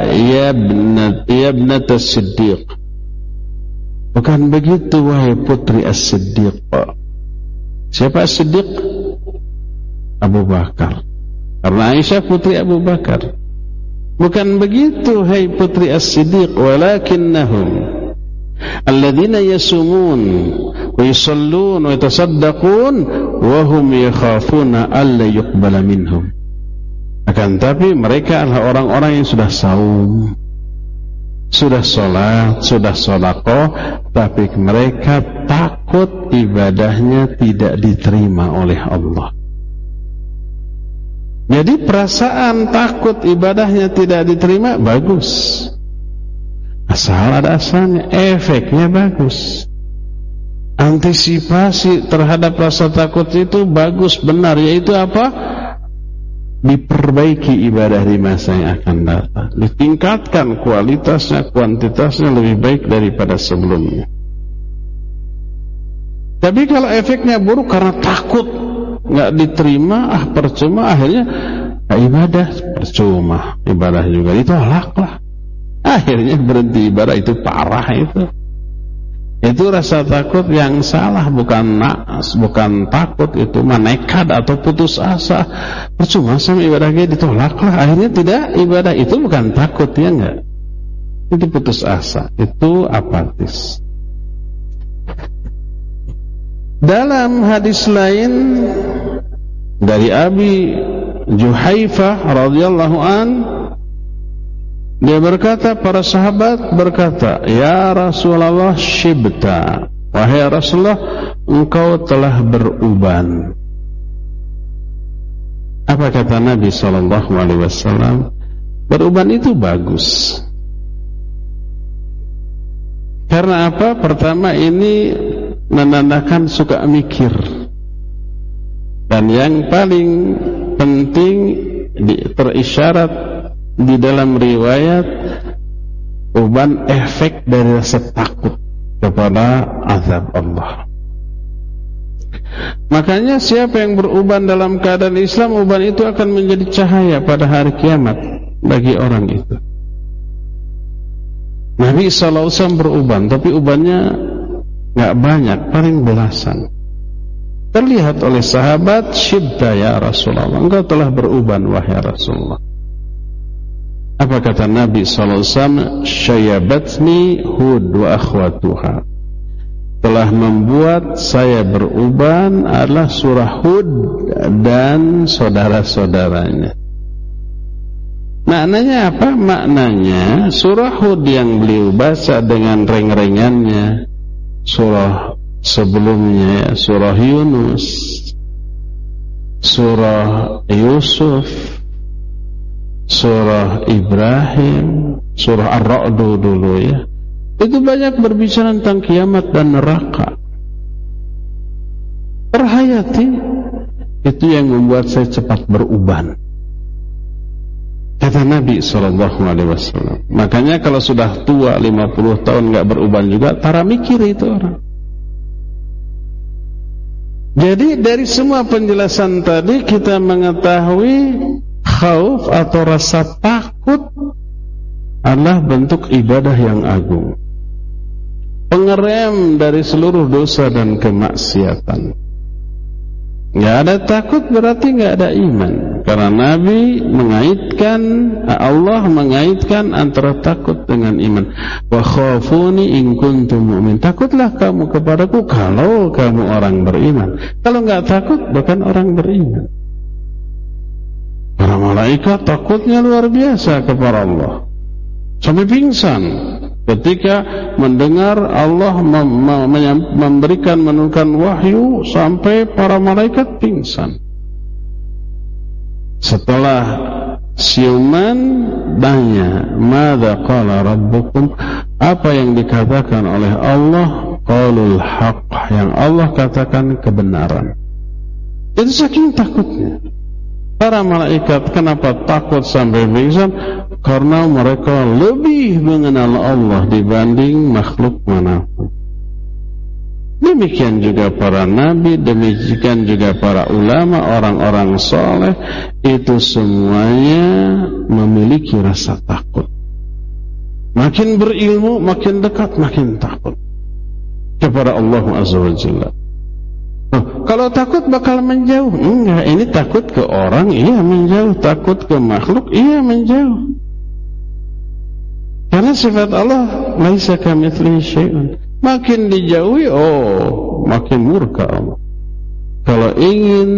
S1: ya ibnat as-siddiq. Bukan begitu wahai putri as-siddiq. Siapa as-siddiq? Abu Bakar. Karena Aisyah putri Abu Bakar. Bukan begitu hai putri as-siddiq, walakinnahum alladzina yasumun wa yusallun wa yatasaddaqun wa hum yakhafuna alla yuqbala minhum. Akan tapi mereka adalah orang-orang yang sudah saum, sudah sholat, sudah sedekah, tapi mereka takut ibadahnya tidak diterima oleh Allah. Jadi perasaan takut ibadahnya tidak diterima bagus, asal ada asalnya, efeknya bagus. Antisipasi terhadap rasa takut itu bagus, benar, yaitu apa? Diperbaiki ibadah di masa yang akan datang, ditingkatkan kualitasnya, kuantitasnya lebih baik daripada sebelumnya. Tapi kalau efeknya buruk karena takut nggak diterima, percuma, akhirnya ibadah percuma, ibadah juga ditolak lah, akhirnya berhenti ibadah. Itu parah itu rasa takut yang salah, bukan takut, itu nekat atau putus asa. Percuma sama ibadahnya ditolak lah, akhirnya tidak ibadah. Itu bukan takut, ya enggak, itu putus asa, itu apatis. Dalam hadis lain dari Abi Juhaifah radhiyallahu an, dia berkata, para sahabat berkata, ya Rasulullah syibta, wahai Rasulullah, engkau telah beruban. Apa kata Nabi SAW? Beruban itu bagus. Karena apa? Pertama, ini menandakan suka mikir. Dan yang paling penting terisyarat di dalam riwayat, uban efek dari rasa takut kepada azab Allah. Makanya siapa yang beruban dalam keadaan Islam, uban itu akan menjadi cahaya pada hari kiamat bagi orang itu. Nabi SAW beruban, tapi ubannya gak banyak, paling belasan. Terlihat oleh sahabat, syibta ya Rasulullah, engkau telah beruban wahai Rasulullah. Apa kata Nabi SAW? Syayabatni Hud wa akhwatuha. Telah membuat saya beruban adalah surah Hud dan saudara-saudaranya. Maknanya apa? Maknanya surah Hud yang beliau baca dengan reng-rengannya, surah sebelumnya, surah Yunus, surah Yusuf, surah Ibrahim, surah Ar-Ra'd dulu ya, itu banyak berbicara tentang kiamat dan neraka. Terhayati, itu yang membuat saya cepat beruban, kata Nabi SAW. Makanya kalau sudah tua 50 tahun gak beruban juga, tara mikir itu orang. Jadi dari semua penjelasan tadi kita mengetahui khauf atau rasa takut adalah bentuk ibadah yang agung, pengerem dari seluruh dosa dan kemaksiatan. Nggak ada takut berarti nggak ada iman, karena Nabi mengaitkan, Allah mengaitkan antara takut dengan iman. Wa khafuni in kuntum mu'min, takutlah kamu kepadaku kalau kamu orang beriman. Kalau nggak takut bukan orang beriman. Para malaikat takutnya luar biasa kepada Allah, sampai pingsan Ketika mendengar Allah menurunkan wahyu sampai para malaikat pingsan. Setelah siuman tanya, "Madza qala rabbukum?" Apa yang dikatakan oleh Allah? Qaulul haqq, yang Allah katakan kebenaran. Itu saking takutnya. Para malaikat kenapa takut sampai pingsan? Karena mereka lebih mengenal Allah dibanding makhluk manapun. Demikian juga para nabi, demikian juga para ulama, orang-orang soleh, itu semuanya memiliki rasa takut. Makin berilmu, makin dekat, makin takut kepada Allah Azza wa Jalla. Kalau takut bakal menjauh. Enggak, ini takut ke orang, iya menjauh. Takut ke makhluk, iya menjauh. Karena sifat Allah laisa kamitslihi syai'un. Makin dijauhi, makin murka Allah. Kalau ingin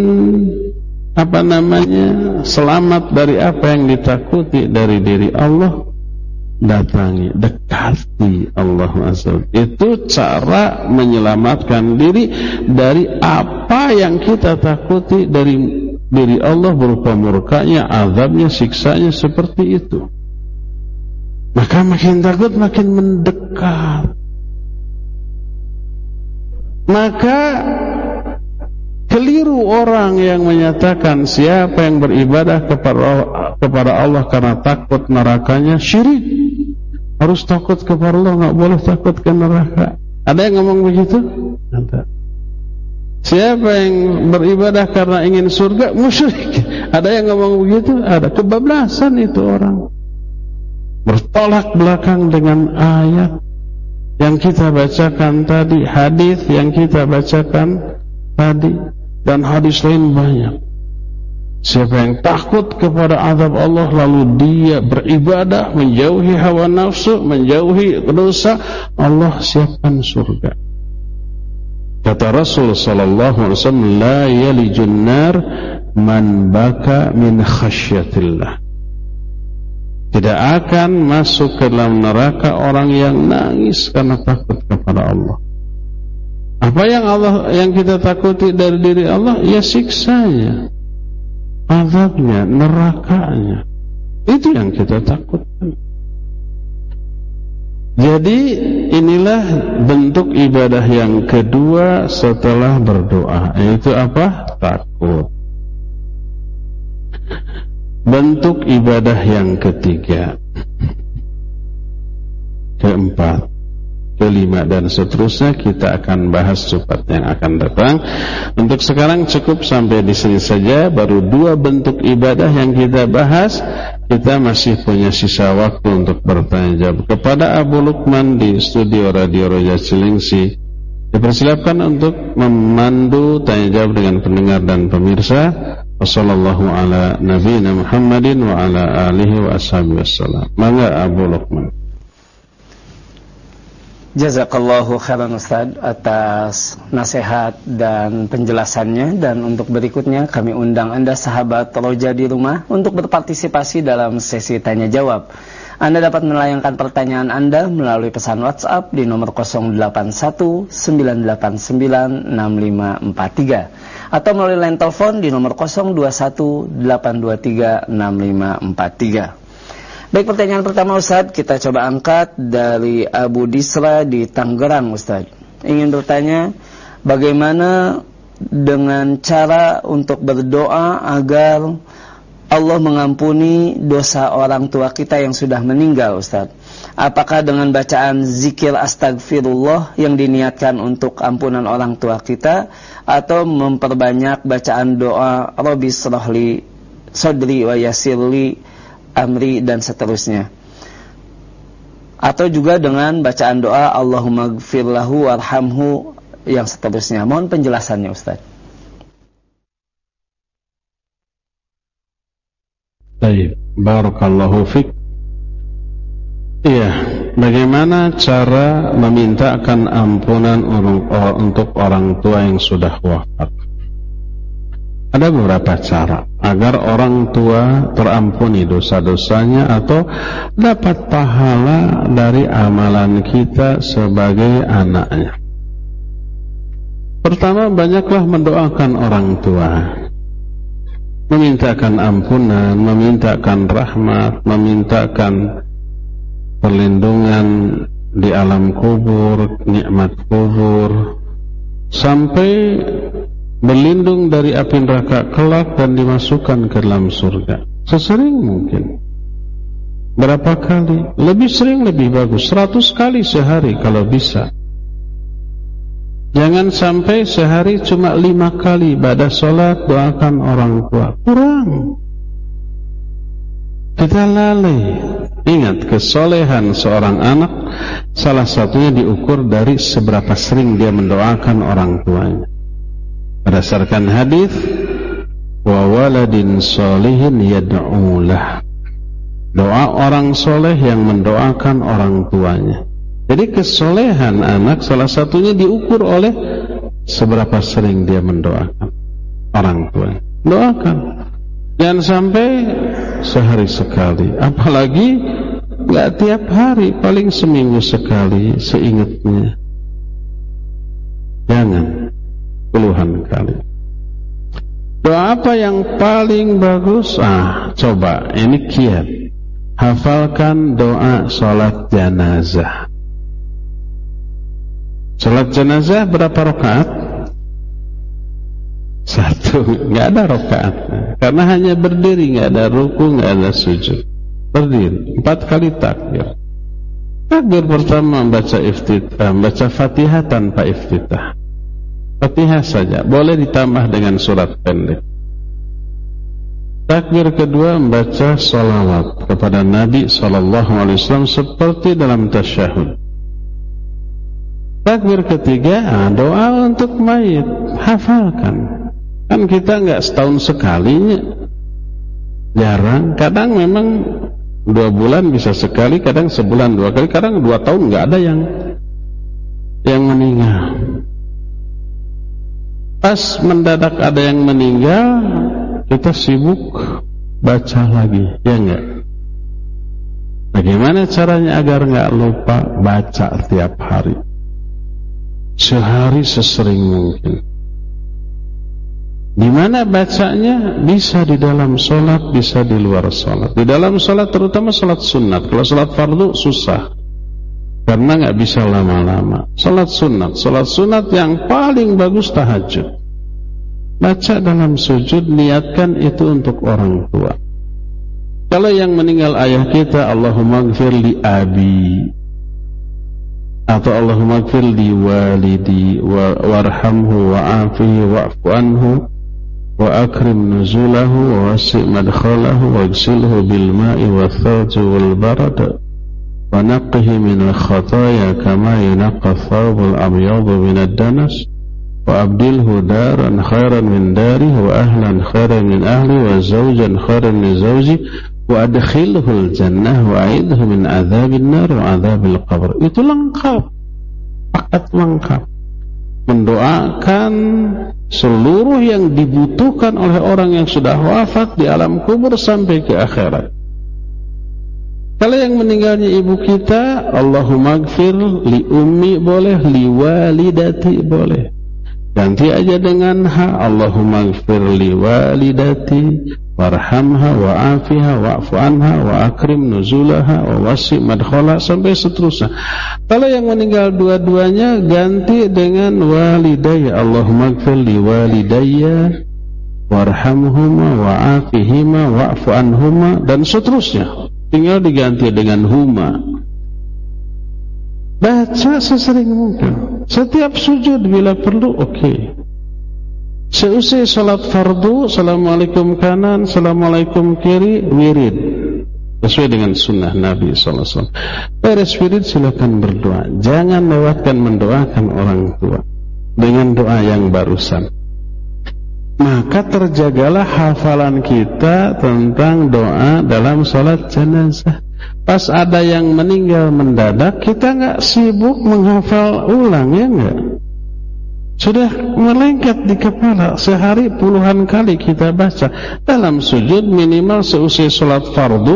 S1: selamat dari apa yang ditakuti dari diri Allah, datangi, dekati Allah Azza. Itu cara menyelamatkan diri dari apa yang kita takuti dari diri Allah berupa murkanya, azabnya, siksanya, seperti itu. Maka makin takut makin mendekat. Maka keliru orang yang menyatakan siapa yang beribadah kepada Allah karena takut nerakanya, syirik. Harus takut kepada Allah, nggak boleh takut ke neraka. Ada yang ngomong begitu? Ada. Siapa yang beribadah karena ingin surga, musyrik. Ada yang ngomong begitu? Ada. Kebablasan itu orang. Bertolak belakang dengan ayat yang kita bacakan tadi, hadis yang kita bacakan tadi, dan hadis lain banyak. Siapa yang takut kepada azab Allah lalu dia beribadah, menjauhi hawa nafsu, menjauhi dosa, Allah siapkan surga. Kata Rasul sallallahu alaihi wasallam, la yalijun nar man baka min khasyatillah. Tidak akan masuk ke dalam neraka orang yang nangis karena takut kepada Allah. Apa yang kita takuti dari diri Allah? Ya siksanya, azabnya, nerakanya. Itu yang kita takutkan. Jadi inilah bentuk ibadah yang kedua setelah berdoa, yaitu apa? Takut. Bentuk ibadah yang ketiga, keempat, kelima, dan seterusnya kita akan bahas cepat yang akan datang. Untuk sekarang cukup sampai di sini saja. Baru 2 bentuk ibadah yang kita bahas. Kita masih punya sisa waktu untuk bertanya jawab. Kepada Abu Lukman di studio Radio Roja Cilengsi, dipersilakan untuk memandu tanya jawab dengan pendengar dan pemirsa. Wassallallahu ala nabiyina Muhammadin wa ala alihi wa ashabihi wassalam. Mangga Abu Lukman.
S2: Jazakallahu khairan Ustaz atas nasihat dan penjelasannya. Dan untuk berikutnya kami undang Anda sahabat Roja di rumah untuk berpartisipasi dalam sesi tanya jawab. Anda dapat melayangkan pertanyaan Anda melalui pesan WhatsApp di nomor 0819896543 atau melalui line telepon di nomor 0218236543. Baik, pertanyaan pertama Ustaz, kita coba angkat dari Abu Disra di Tangerang Ustaz. Ingin bertanya, bagaimana dengan cara untuk berdoa agar Allah mengampuni dosa orang tua kita yang sudah meninggal Ustaz? Apakah dengan bacaan zikir astagfirullah yang diniatkan untuk ampunan orang tua kita, atau memperbanyak bacaan doa Rabbi shrahli sadri wa yassirli amri dan seterusnya, atau juga dengan bacaan doa Allahumma gfir lahu warhamhu yang seterusnya? Mohon penjelasannya Ustaz.
S1: Baik, barakallahu fik. Iya, bagaimana cara memintakan ampunan untuk orang tua yang sudah wafat? Ada beberapa cara. agar orang tua terampuni dosa-dosanya atau dapat pahala dari amalan kita sebagai anaknya. Pertama, banyaklah mendoakan orang tua, memintakan ampunan, memintakan rahmat, memintakan perlindungan di alam kubur, nikmat kubur, sampai berlindung dari api neraka kelak dan dimasukkan ke dalam surga. Sesering mungkin. Berapa kali? Lebih sering lebih bagus, 100 kali sehari kalau bisa. Jangan sampai sehari cuma 5 kali pada sholat doakan orang tua. Kurang. Kita lalai. Ingat, kesolehan seorang anak salah satunya diukur dari seberapa sering dia mendoakan orang tuanya. Berdasarkan hadis, wa waladin sholihin yad'ulah. Doa orang soleh yang mendoakan orang tuanya. Jadi kesolehan anak salah satunya diukur oleh seberapa sering dia mendoakan orang tuanya. Doakan. Jangan sampai sehari sekali, apalagi nggak tiap hari, paling seminggu sekali seingatnya. Jangan puluhan kali. Doa apa yang paling bagus? Coba ini kiat. Hafalkan doa salat jenazah. Salat jenazah berapa rakaat? 1, nggak ada rakaat, karena hanya berdiri, nggak ada ruku, nggak ada sujud. Berdiri 4 kali takbir. Takbir pertama baca iftitah, baca Fatihah tanpa iftitah. Fatihah saja, boleh ditambah dengan surat pendek. Takbir kedua membaca salawat kepada Nabi SAW seperti dalam tasyahud. Takbir ketiga doa untuk mayit, hafalkan. Kan kita nggak setahun sekalinya, jarang. Kadang memang 2 bulan bisa sekali, kadang sebulan 2 kali, kadang 2 tahun nggak ada yang meninggal. Pas mendadak ada yang meninggal, kita sibuk baca lagi, ya enggak? Bagaimana caranya agar enggak lupa? Baca tiap hari, sehari sesering mungkin. Di mana bacanya? Bisa di dalam sholat, bisa di luar sholat. Di dalam sholat, terutama sholat sunat. Kalau sholat fardu susah, karena enggak bisa lama-lama. Sholat sunat yang paling bagus tahajud. Baca dalam sujud, niatkan itu untuk orang tua. Kalau yang meninggal ayah kita, Allahumma gfir li abi, atau Allahumma gfir li walidi warhamhu wa'afihi wa'fu anhu wa akrim nuzulahu wa wasi' madkhalahu wa gsilhu bil ma'i wa thalji wal barad wa naqqihi min al khataya kama yunaqqa thawbul abyadu min ad-danas wa abdilhu daran khairan min dari wa ahlan khairan min ahli wa zawjan khairan min zawji wa adkhilhu al-jannah wa a'idhu min azabin nar wa azabil qabr. Itu lengkap, paket lengkap. Mendoakan seluruh yang dibutuhkan oleh orang yang sudah wafat di alam kubur sampai ke akhirat. Kalau yang meninggalnya ibu kita, Allahumma gfir li ummi boleh, li walidati boleh. Ganti aja dengan Allahumma gfir li walidati warhamha wa'afiha wa'fu anha wa akrim nuzulaha wa wasi' madkhala sampai seterusnya. Kalau yang meninggal dua-duanya, ganti dengan walidayya, Allahumma gfir li walidayya warhamhuma wa'afihima wa'fu anhuma, dan seterusnya. Tinggal diganti dengan huma. Baca sesering mungkin, setiap sujud bila perlu, oke. Seusai salat fardu, assalamualaikum kanan, assalamualaikum kiri, wirid sesuai dengan sunnah Nabi SAW. Beres wirid silakan berdoa. Jangan lewatkan mendoakan orang tua dengan doa yang barusan. Maka terjagalah hafalan kita tentang doa dalam salat jenazah. Pas ada yang meninggal mendadak, kita nggak sibuk menghafal ulang, ya nggak? sudah melengket di kepala. Sehari puluhan kali kita baca. Dalam sujud minimal seusai sholat fardu,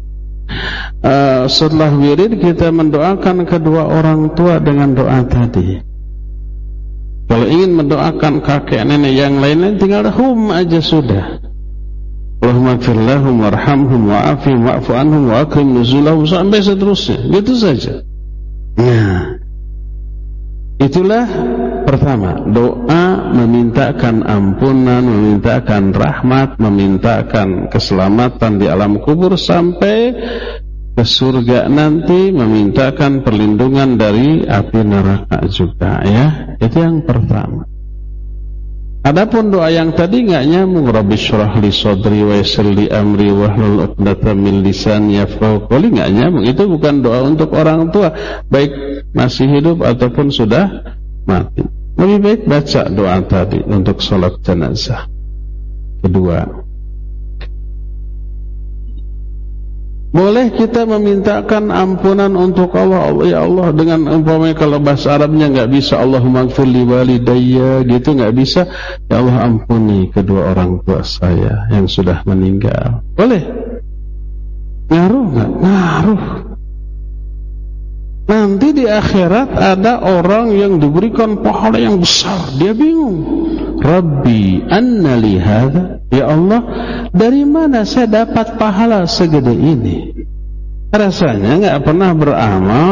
S1: setelah wirid kita mendoakan kedua orang tua dengan doa tadi. Kalau ingin mendoakan kakek nenek yang lain tinggal hum aja sudah. Allahumma ighfir lahum warhamhum wa'afihim wa'fu anhum wa akrim nuzulahum sampai seterusnya. Gitu saja. Nah, itulah pertama, doa memintakan ampunan, memintakan rahmat, memintakan keselamatan di alam kubur sampai ke surga nanti, memintakan perlindungan dari api neraka juga, ya. Itu yang pertama. Adapun doa yang tadi enggak nyambung, Rabbi shrah li sadri wa yassir li amri wahlul 'uqdatam min lisani yafqahu qawli, enggak nyambung. Itu bukan doa untuk orang tua, baik masih hidup ataupun sudah mati. Lebih baik baca doa tadi untuk sholat jenazah. Kedua, boleh kita memintakan ampunan untuk Allah. Ya Allah, dengan umpamanya kalau bahasa Arabnya nggak bisa, Allahumma ighfir li walidayya gitu, nggak bisa. Ya Allah, ampuni kedua orang tua saya yang sudah meninggal. Boleh. Ngaruh nggak? Ngaruh. Nanti di akhirat ada orang yang diberikan pahala yang besar. Dia bingung. Rabbi anna li hadza, ya Allah, dari mana saya dapat pahala segede ini? Rasanya nggak pernah beramal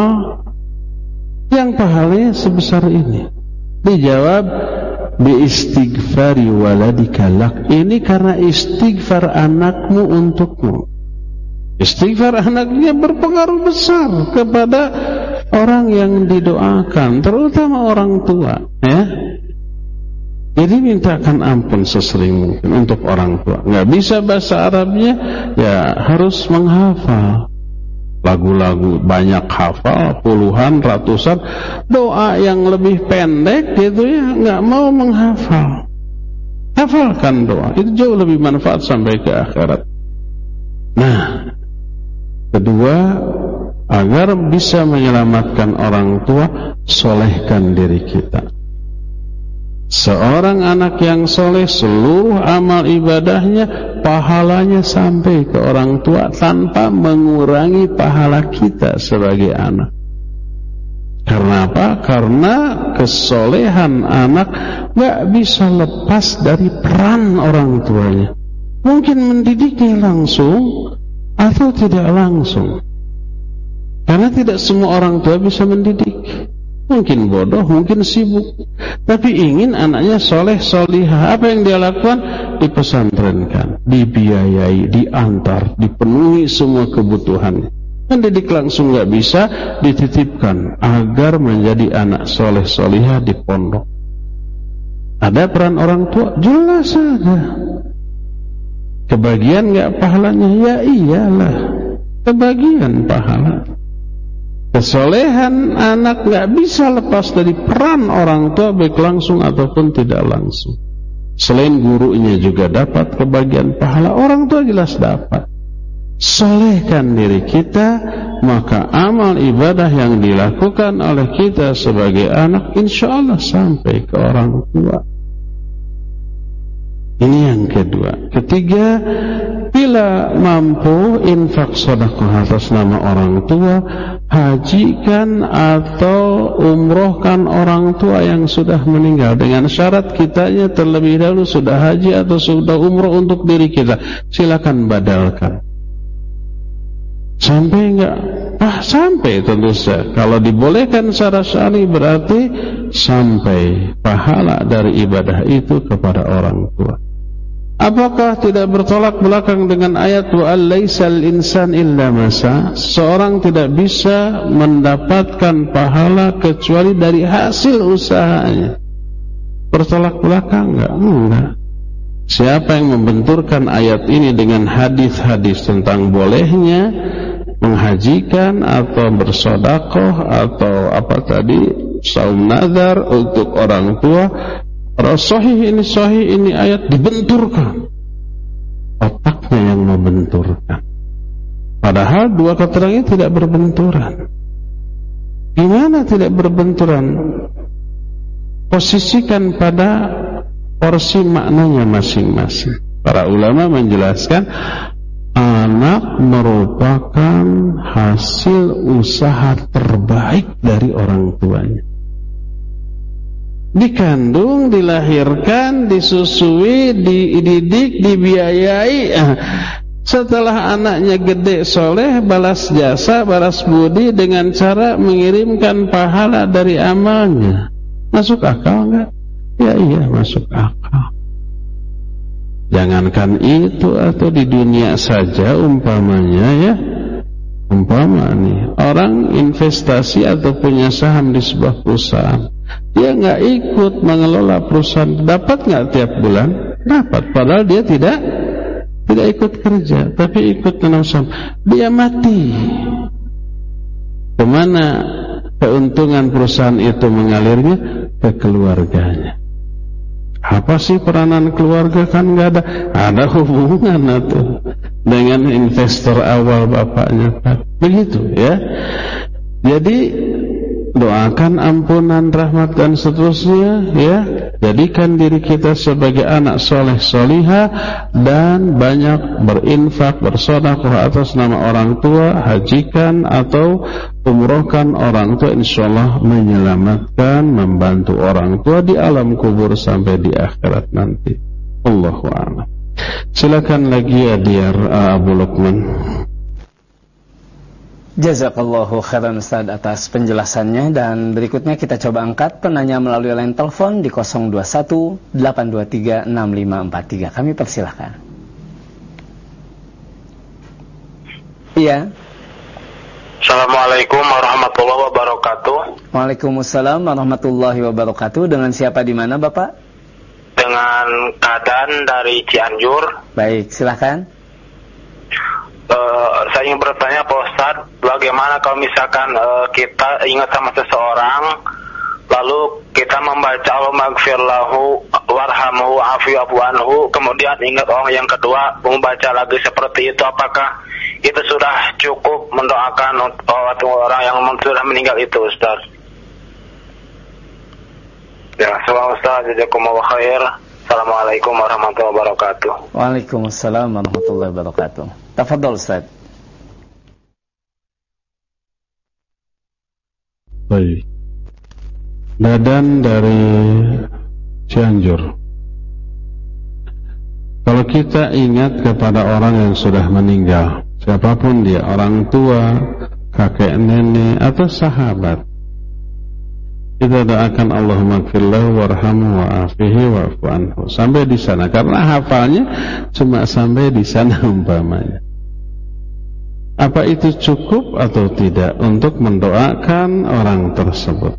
S1: yang pahalanya sebesar ini. Dijawab, bi istighfari waladika lak. Ini karena istighfar anakmu untukmu. Istighfar anaknya berpengaruh besar kepada orang yang didoakan, terutama orang tua, ya. Jadi mintakan ampun sesering mungkin untuk orang tua. Nggak bisa bahasa Arabnya, ya harus menghafal lagu-lagu, banyak hafal, puluhan, ratusan. Doa yang lebih pendek gitu ya, nggak mau menghafal. Hafalkan doa, itu jauh lebih manfaat sampai ke akhirat. Nah, kedua, agar bisa menyelamatkan orang tua, solehkan diri kita. Seorang anak yang soleh, seluruh amal ibadahnya, pahalanya sampai ke orang tua tanpa mengurangi pahala kita sebagai anak. Karena apa? Karena kesolehan anak gak bisa lepas dari peran orang tuanya. Mungkin mendidiknya langsung atau tidak langsung. Karena tidak semua orang tua bisa mendidik. Mungkin bodoh, mungkin sibuk, tapi ingin anaknya soleh solihah. Apa yang dia lakukan? Dipesantrenkan, dibiayai, diantar, dipenuhi semua kebutuhannya. Mendidik langsung gak bisa, dititipkan agar menjadi anak soleh solihah di pondok. Ada peran orang tua? Jelas saja. Kebagian gak pahalanya? Ya iyalah, kebagian pahala. Kesolehan anak gak bisa lepas dari peran orang tua, baik langsung ataupun tidak langsung. Selain gurunya juga dapat kebagian pahala, orang tua jelas dapat. Solehkan diri kita, maka amal ibadah yang dilakukan oleh kita sebagai anak insya Allah sampai ke orang tua. Ini yang kedua. Ketiga, bila mampu infak sedekah atas nama orang tua, hajikan atau umrohkan orang tua yang sudah meninggal, dengan syarat kitanya terlebih dahulu sudah haji atau sudah umroh untuk diri kita. Silakan badalkan. Sampai enggak? Sampai tentu saja. Kalau dibolehkan secara syar'i berarti sampai pahala dari ibadah itu kepada orang tua. Apakah tidak bertolak belakang dengan ayat wa alaysal insan illa masa? Seorang tidak bisa mendapatkan pahala kecuali dari hasil usahanya. Bertolak belakang enggak? Enggak. Siapa yang membenturkan ayat ini dengan hadis-hadis tentang bolehnya menghajikan atau bersedekah atau apa tadi, saum nazar untuk orang tua, sahih ini ayat dibenturkan. Otaknya yang membenturkan. Padahal dua keterangan tidak berbenturan. Gimana tidak berbenturan? posisikan pada porsi maknanya masing-masing. Para ulama menjelaskan anak merupakan hasil usaha terbaik dari orang tuanya. Dikandung, dilahirkan, disusui, dididik, dibiayai. Setelah anaknya gede soleh, balas jasa, balas budi dengan cara mengirimkan pahala dari amalnya. Masuk akal enggak? Ya iya, masuk akal. Jangankan itu, atau di dunia saja umpamanya ya, umpama nih orang investasi atau punya saham di sebuah perusahaan, dia nggak ikut mengelola perusahaan, dapat nggak tiap bulan? Dapat, padahal dia tidak ikut kerja, tapi ikut tanam saham. Dia mati, kemana keuntungan perusahaan itu mengalirnya? Ke keluarganya. Apa sih peranan keluarga? Kan nggak ada hubungan atau dengan investor awal bapaknya kan? Begitu ya. Jadi doakan ampunan, rahmat dan seterusnya ya. Jadikan diri kita sebagai anak soleh solihah dan banyak berinfak, bersedekah atas nama orang tua, hajikan atau umrohkan orang tua, insyaallah menyelamatkan, membantu orang tua di alam kubur sampai di akhirat nanti. Allahu a'lam. Silakan lagi ya Abu Luqman.
S2: Jazakallahu khairan Ustaz atas penjelasannya, dan berikutnya kita coba angkat penanya melalui line telepon di 0218236543. Kami persilahkan. Iya.
S3: Assalamualaikum warahmatullahi wabarakatuh.
S2: Waalaikumsalam warahmatullahi wabarakatuh. Dengan siapa di mana Bapak?
S3: Dengan Kadan dari Cianjur.
S2: Baik, silakan.
S3: Saya ingin bertanya Pak Ustadz, bagaimana kalau misalkan kita ingat sama seseorang, lalu kita membaca Allahumma gfir lahu warhamhu afi'afu anhu, kemudian ingat orang yang kedua membaca lagi seperti itu, apakah itu sudah cukup mendoakan orang yang sudah meninggal itu Ustaz? Ya, selamat Ustaz, jazakumullah khair. Assalamualaikum warahmatullahi wabarakatuh.
S2: Waalaikumsalam warahmatullahi wabarakatuh. Tafadhol Ustaz.
S1: Baik. Dadan dari Cianjur. Kalau kita ingat kepada orang yang sudah meninggal, siapapun dia, orang tua, kakek nenek atau sahabat, kita doakan Allahumma gfirlahu warhamhu wa'afihi wa'fu anhu sampai di sana, karena hafalnya cuma sampai di sana umpamanya. Apa itu cukup atau tidak untuk mendoakan orang tersebut?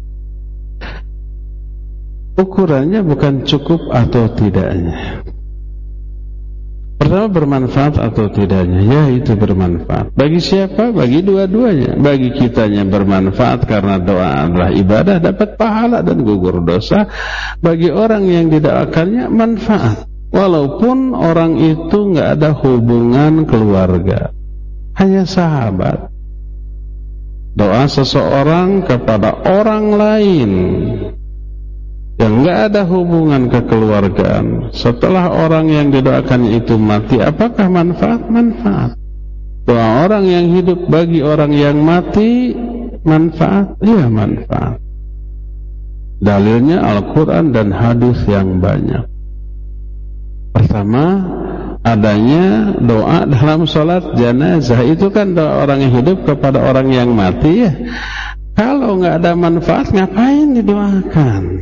S1: Ukurannya bukan cukup atau tidaknya. Pertama, bermanfaat atau tidaknya? Ya, itu bermanfaat. Bagi siapa? Bagi dua-duanya. Bagi kitanya bermanfaat karena doa adalah ibadah, dapat pahala dan gugur dosa. Bagi orang yang didoakannya manfaat, walaupun orang itu nggak ada hubungan keluarga, hanya sahabat. Doa seseorang kepada orang lain yang nggak ada hubungan kekeluargaan, setelah orang yang didoakan itu mati, apakah manfaat? Manfaat. Doa orang yang hidup bagi orang yang mati manfaat? Iya, manfaat. Dalilnya Al-Quran dan hadis yang banyak. Pertama, adanya doa dalam sholat jenazah, itu kan doa orang yang hidup kepada orang yang mati ya. Kalau nggak ada manfaat, ngapain didoakan?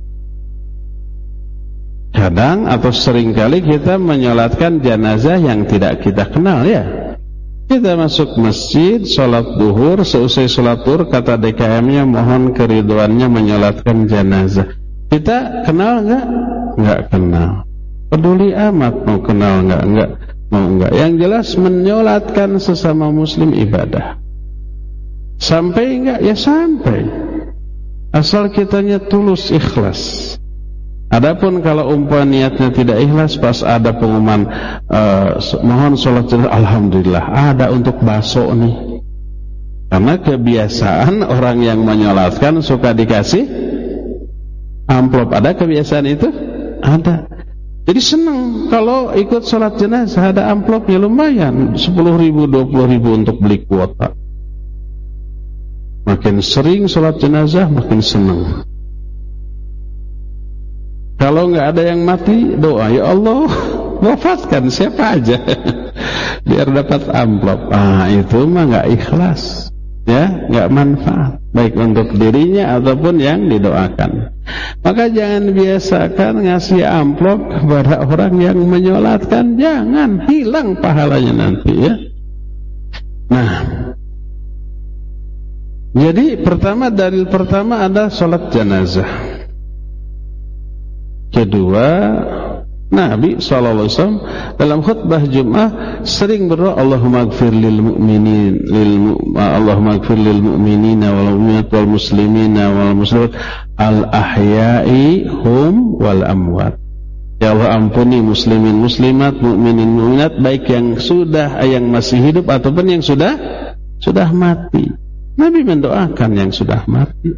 S1: Kadang atau seringkali kita menyolatkan jenazah yang tidak kita kenal ya. Kita masuk masjid, sholat duhur, seusai sholat duhur kata DKM-nya mohon keridhoannya menyolatkan jenazah. Kita kenal nggak? Nggak kenal. Peduli amat mau kenal nggak mau nggak. Yang jelas menyolatkan sesama muslim ibadah. Sampai nggak? Ya sampai. Asal kitanya tulus, ikhlas. Adapun kalau umpama niatnya tidak ikhlas, pas ada pengumuman mohon sholat jenazah, alhamdulillah ada untuk bakso nih. Karena kebiasaan orang yang menyolatkan suka dikasih amplop. Ada kebiasaan itu? Ada. Jadi senang kalau ikut sholat jenazah ada amplopnya, lumayan 10.000, 20.000 untuk beli kuota. Makin sering sholat jenazah makin senang. Kalau nggak ada yang mati, doa, ya Allah wafatkan siapa aja biar dapat amplop. Itu mah nggak ikhlas, ya, nggak manfaat baik untuk dirinya ataupun yang didoakan. Maka jangan biasakan ngasih amplop kepada orang yang menyolatkan, jangan, hilang pahalanya nanti, ya. Nah, jadi dalil pertama ada sholat jenazah. Kedua, Nabi SAW dalam khutbah Jum'ah sering berdoa, Allahumma ighfir lil mu'minin Allahumma ighfir lil mu'minina wal mu'minat wal muslimina wal muslimat al ahya'i hum wal amwat. Ya Allah, ampuni muslimin muslimat, mu'minin mu'minat, baik yang masih hidup ataupun yang sudah mati. Nabi mendoakan yang sudah mati.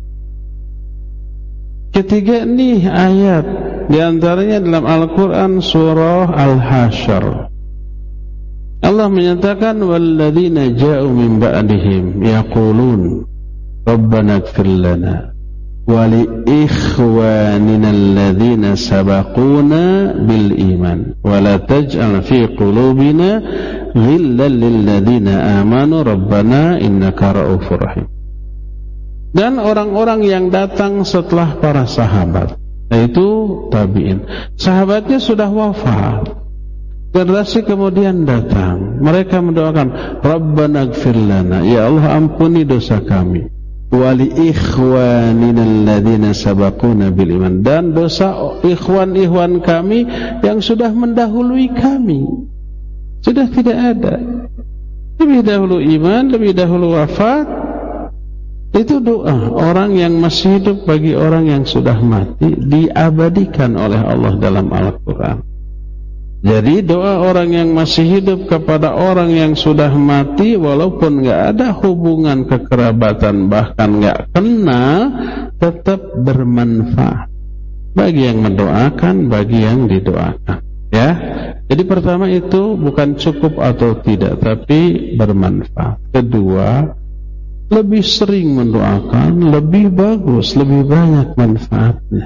S1: Ketiga nih ayat di antaranya dalam Al-Quran surah Al-Hasyr. Allah menyatakan walladzina ja'u min ba'dihim yaqulun Rabbana ighfir lana wa li ikhwanina alladzina sabaquna bil iman wa la taj'al fi qulubina ghillan lil ladzina amanu Rabbana innaka ra'ufur rahim. Dan orang-orang yang datang setelah para sahabat, yaitu tabi'in. Sahabatnya sudah wafat, generasi kemudian datang, mereka mendoakan Rabbana ighfir lana, ya Allah ampuni dosa kami, wa li ikhwanina alladzina sabaquna bil iman, dan dosa ikhwan kami yang sudah mendahului kami, sudah tidak ada, lebih dahulu iman, lebih dahulu wafat. Itu doa orang yang masih hidup bagi orang yang sudah mati, diabadikan oleh Allah dalam Al-Quran. Jadi doa orang yang masih hidup kepada orang yang sudah mati, walaupun gak ada hubungan kekerabatan, bahkan gak kenal, tetap bermanfaat bagi yang mendoakan, bagi yang didoakan, ya. Jadi pertama itu bukan cukup atau tidak, tapi bermanfaat. Kedua, lebih sering mendoakan, lebih bagus, lebih banyak manfaatnya.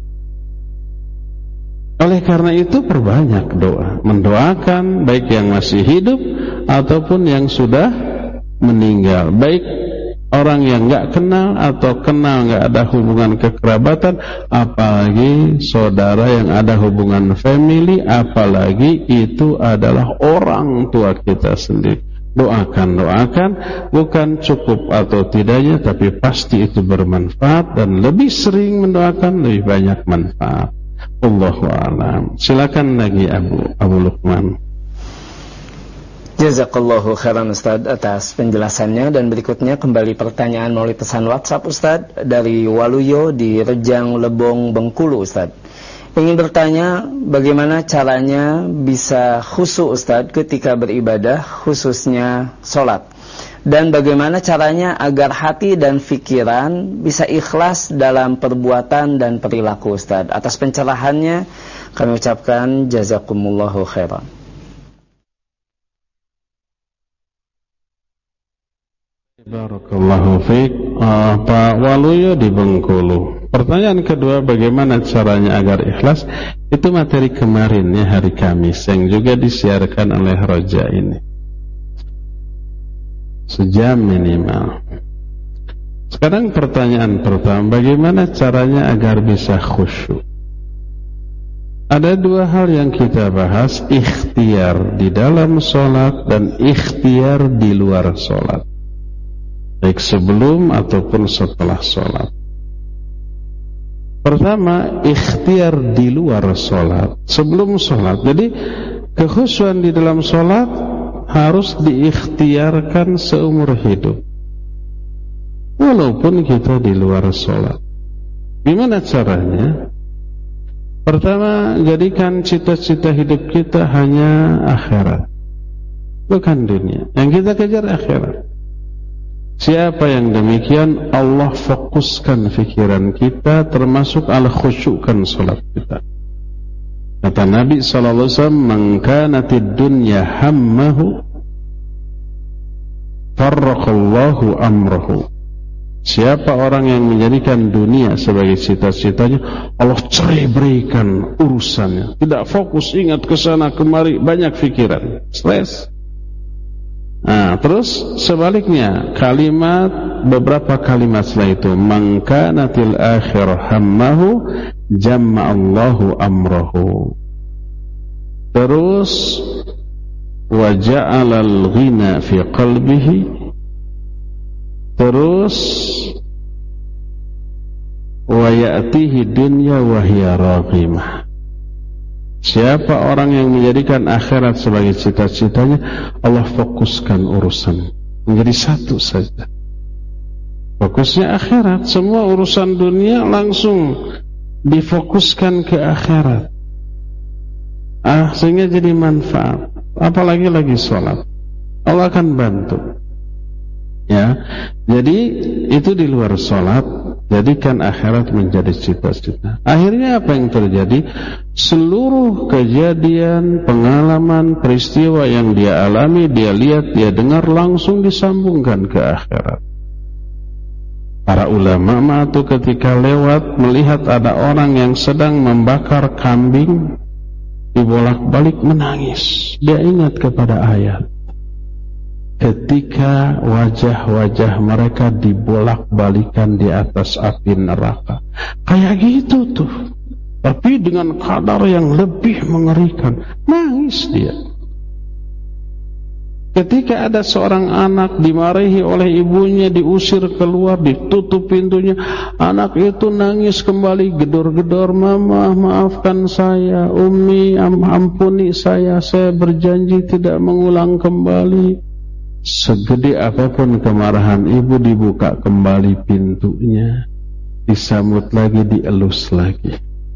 S1: Oleh karena itu perbanyak doa, mendoakan baik yang masih hidup ataupun yang sudah meninggal, baik orang yang gak kenal atau kenal gak ada hubungan kekerabatan, apalagi saudara yang ada hubungan family, apalagi itu adalah orang tua kita sendiri. Doakan, bukan cukup atau tidaknya, tapi pasti itu bermanfaat, dan lebih sering mendoakan lebih banyak manfaat. Allahu a'lam. Silakan lagi Abu Lukman.
S2: Jazakallahu khairan Ustaz atas penjelasannya. Dan berikutnya kembali pertanyaan melalui pesan WhatsApp Ustaz dari Waluyo di Rejang Lebong Bengkulu Ustaz. Ingin bertanya bagaimana caranya bisa khusyuk Ustaz ketika beribadah, khususnya sholat, dan bagaimana caranya agar hati dan pikiran bisa ikhlas dalam perbuatan dan perilaku Ustaz. Atas pencerahannya kami ucapkan jazakumullahu khairan.
S1: Barakallahu fiik. Pak Waluyo di Bengkulu. Pertanyaan kedua, bagaimana caranya agar ikhlas? Itu materi kemarin ya, hari Kamis, yang juga disiarkan oleh Roja ini. Sejam minimal. Sekarang pertanyaan pertama, bagaimana caranya agar bisa khusyuk? Ada dua hal yang kita bahas, ikhtiar di dalam sholat dan ikhtiar di luar sholat, baik sebelum ataupun setelah sholat. Pertama, ikhtiar di luar sholat, sebelum sholat. Jadi kekhusyuan di dalam sholat harus diikhtiarkan seumur hidup, walaupun kita di luar sholat. Gimana caranya? Pertama, jadikan cita-cita hidup kita hanya akhirat, bukan dunia. Yang kita kejar akhirat. Siapa yang demikian, Allah fokuskan pikiran kita, termasuk Allah khusyukkan salat kita. Kata Nabi SAW, "Man kanatid dunya hammahu, farraqallahu amrahu." Siapa orang yang menjadikan dunia sebagai cita-citanya, Allah cerai-beraikan urusannya. Tidak fokus, ingat ke sana kemari, banyak pikiran, stres. Nah, terus sebaliknya, beberapa kalimat setelah itu, "Man kanatil akhir hammahu, jamma'allahu amrahu." Terus, "Wa ja'alal ghina fi qalbihi." Terus, "Wa ya'tihi dunya wa hiya raghimah." Siapa orang yang menjadikan akhirat sebagai cita-citanya, Allah fokuskan urusan menjadi satu saja. Fokusnya akhirat, semua urusan dunia langsung difokuskan ke akhirat. Sehingga jadi manfaat. Apalagi lagi sholat, Allah akan bantu. Ya, jadi itu di luar sholat, jadikan akhirat menjadi cita-cita. Akhirnya apa yang terjadi? Seluruh kejadian, pengalaman, peristiwa yang dia alami, dia lihat, dia dengar, langsung disambungkan ke akhirat. Para ulama itu ketika lewat melihat ada orang yang sedang membakar kambing, dibolak-balik menangis. Dia ingat kepada ayat, ketika wajah-wajah mereka dibolak-balikan di atas api neraka. Kayak gitu tuh, tapi dengan kadar yang lebih mengerikan. Nangis dia. Ketika ada seorang anak dimarahi oleh ibunya, diusir keluar, ditutup pintunya, anak itu nangis kembali, gedor-gedor, "Mama, maafkan saya, Umi, ampuni saya berjanji tidak mengulang kembali." Segede apapun kemarahan ibu, dibuka kembali pintunya, disambut lagi, dielus lagi.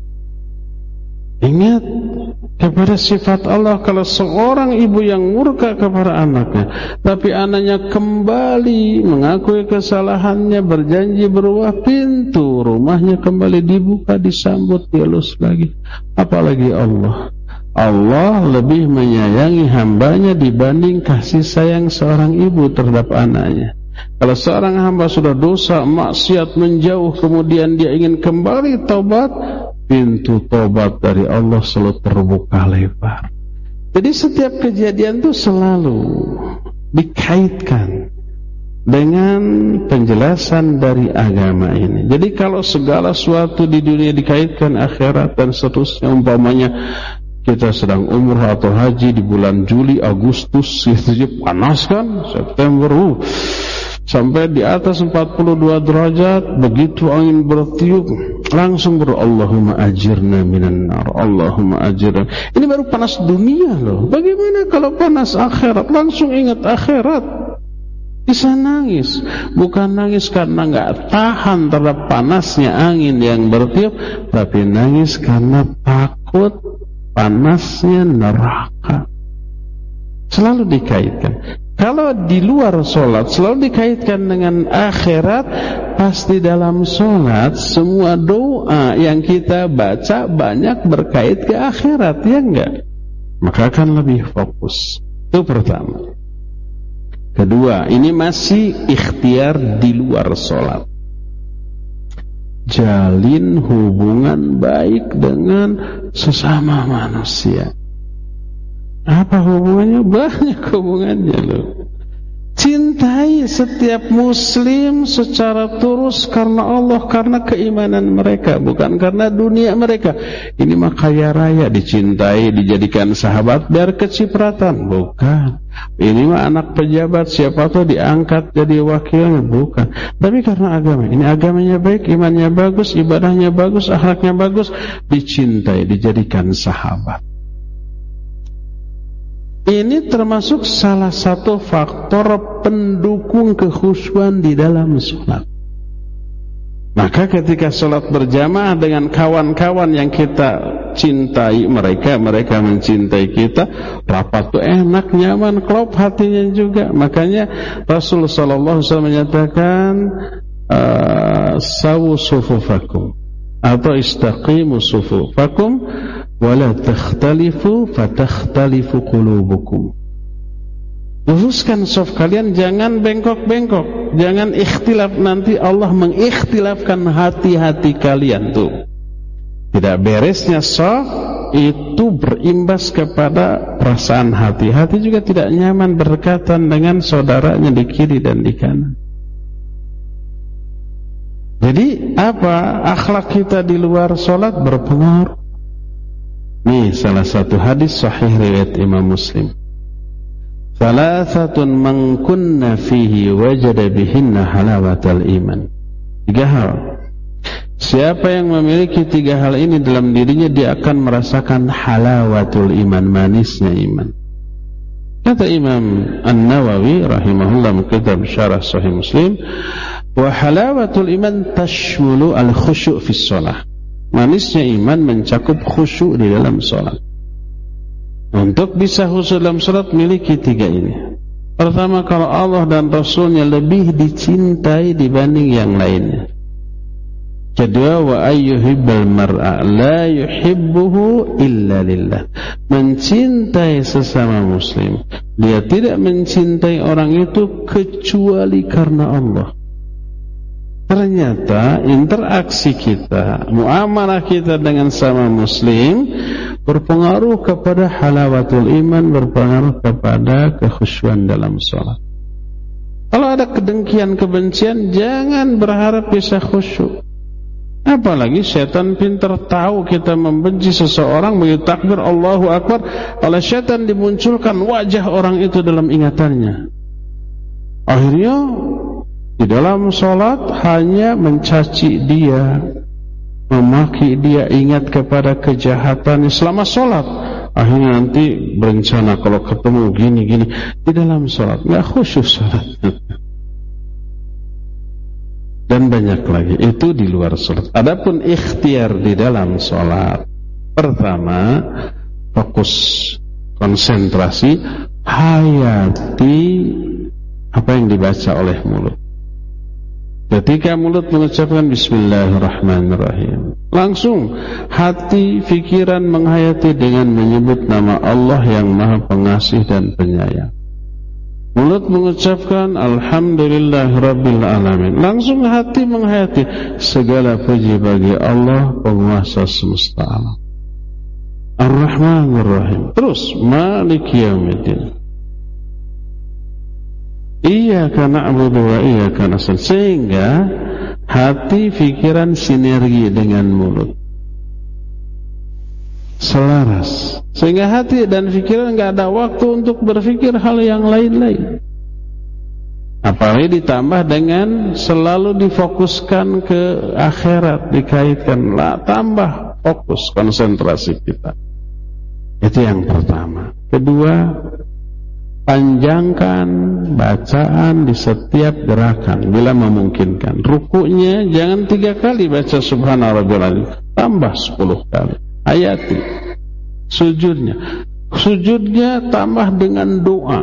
S1: Ingat kepada sifat Allah. Kalau seorang ibu yang murka kepada anaknya, tapi anaknya kembali mengakui kesalahannya, berjanji berubah, pintu rumahnya kembali dibuka, disambut, dielus lagi. Apalagi Allah. Allah lebih menyayangi hambanya dibanding kasih sayang seorang ibu terhadap anaknya. Kalau seorang hamba sudah dosa, maksiat, menjauh, kemudian dia ingin kembali taubat, pintu taubat dari Allah selalu terbuka lebar. Jadi setiap kejadian itu selalu dikaitkan dengan penjelasan dari agama ini. Jadi kalau segala sesuatu di dunia dikaitkan akhirat dan seterusnya, umpamanya kita sedang umrah atau haji di bulan Juli, Agustus, itu panas kan, September, sampai di atas 42 derajat, begitu angin bertiup, langsung Allahumma ajirna minan nar, Allahumma ajirna. Ini baru panas dunia loh. Bagaimana kalau panas akhirat? Langsung ingat akhirat. Bisa nangis, bukan nangis karena nggak tahan terhadap panasnya angin yang bertiup, tapi nangis karena takut panasnya neraka. Selalu dikaitkan. Kalau di luar sholat selalu dikaitkan dengan akhirat, pasti dalam sholat semua doa yang kita baca banyak berkait ke akhirat, ya enggak? Maka akan lebih fokus. Itu pertama. Kedua, ini masih ikhtiar di luar sholat. Jalin hubungan baik dengan sesama manusia. Apa hubungannya? Banyak hubungannya loh. Cintai setiap muslim secara tulus karena Allah, karena keimanan mereka, bukan karena dunia mereka. Ini mah kaya raya, dicintai, dijadikan sahabat biar kecipratan, bukan. Ini mah anak pejabat, siapa tuh diangkat jadi wakilnya, bukan. Tapi karena agama, ini agamanya baik, imannya bagus, ibadahnya bagus, akhlaknya bagus, dicintai, dijadikan sahabat. Ini termasuk salah satu faktor pendukung kekhusyuan di dalam sholat. Maka ketika sholat berjamaah dengan kawan-kawan yang kita cintai, mereka mencintai kita, rapat tuh enak, nyaman, klop hatinya juga. Makanya Rasulullah SAW menyatakan sawu sufufakum atau istaqimu sufufakum wala takhtalifu fatakhtalifu qulubukum. Luruskan saf kalian, jangan bengkok-bengkok, jangan ikhtilaf, nanti Allah mengikhtilafkan hati-hati kalian tuh. Tidak beresnya saf itu berimbas kepada perasaan hati. Hati juga tidak nyaman berdekatan dengan saudaranya di kiri dan di kanan. Jadi apa? Akhlak kita di luar sholat berpengaruh. Nih salah satu hadis sahih riwayat Imam Muslim. Salasatun man kunna fihi wajada bihinna halawatal iman. 3 hal. Siapa yang memiliki 3 hal ini dalam dirinya, dia akan merasakan halawatul iman, manisnya iman. Kata Imam An-Nawawi rahimahullah dalam kitab Syarah Sahih Muslim, wa halawatul iman tashmulu al-khusyu' fi shalah. Manisnya iman mencakup khusyuk di dalam salat. Untuk bisa khusyuk dalam salat, miliki 3 ini. Pertama, kalau Allah dan Rasulnya lebih dicintai dibanding yang lainnya. Kedua, wa ayyuhibbal mar'a la yuhibbuhu illa lillah. Mencintai sesama muslim, dia tidak mencintai orang itu kecuali karena Allah. Ternyata interaksi kita, muamalah kita dengan sama muslim berpengaruh kepada halawatul iman, berpengaruh kepada kekhusyuan dalam sholat. Kalau ada kedengkian, kebencian, jangan berharap bisa khusyuk. Apalagi setan pintar tahu kita membenci seseorang, begitu takbir Allahu Akbar, oleh setan dimunculkan wajah orang itu dalam ingatannya. Akhirnya di dalam sholat hanya mencaci dia, memaki dia, ingat kepada kejahatan selama sholat. Akhirnya nanti berencana kalau ketemu gini-gini di dalam sholat, nggak khusyuk sholatnya. Dan banyak lagi, itu di luar sholat. Adapun ikhtiar di dalam sholat, pertama fokus, konsentrasi, hayati apa yang dibaca oleh mulut. Ketika mulut mengucapkan Bismillahirrahmanirrahim, langsung hati, pikiran menghayati dengan menyebut nama Allah yang Maha Pengasih dan Penyayang. Mulut mengucapkan Alhamdulillahirabbil alamin, langsung hati menghayati segala puji bagi Allah penguasa semesta alam. Ar-Rahmanir-Rahim. Terus Maliki Yaumiddin. Iyyaka na'budu wa iyyaka nasta'in. Sehingga hati, pikiran sinergi dengan mulut, selaras. Sehingga hati dan pikiran enggak ada waktu untuk berpikir hal yang lain-lain. Apalagi ditambah dengan selalu difokuskan ke akhirat, dikaitkan, tambah fokus, konsentrasi kita. Itu yang pertama. Kedua, panjangkan bacaan di setiap gerakan bila memungkinkan. Rukunya jangan 3 kali baca Subhana Rabbiyal Azim, tambah 10 kali. Hayati sujudnya tambah dengan doa.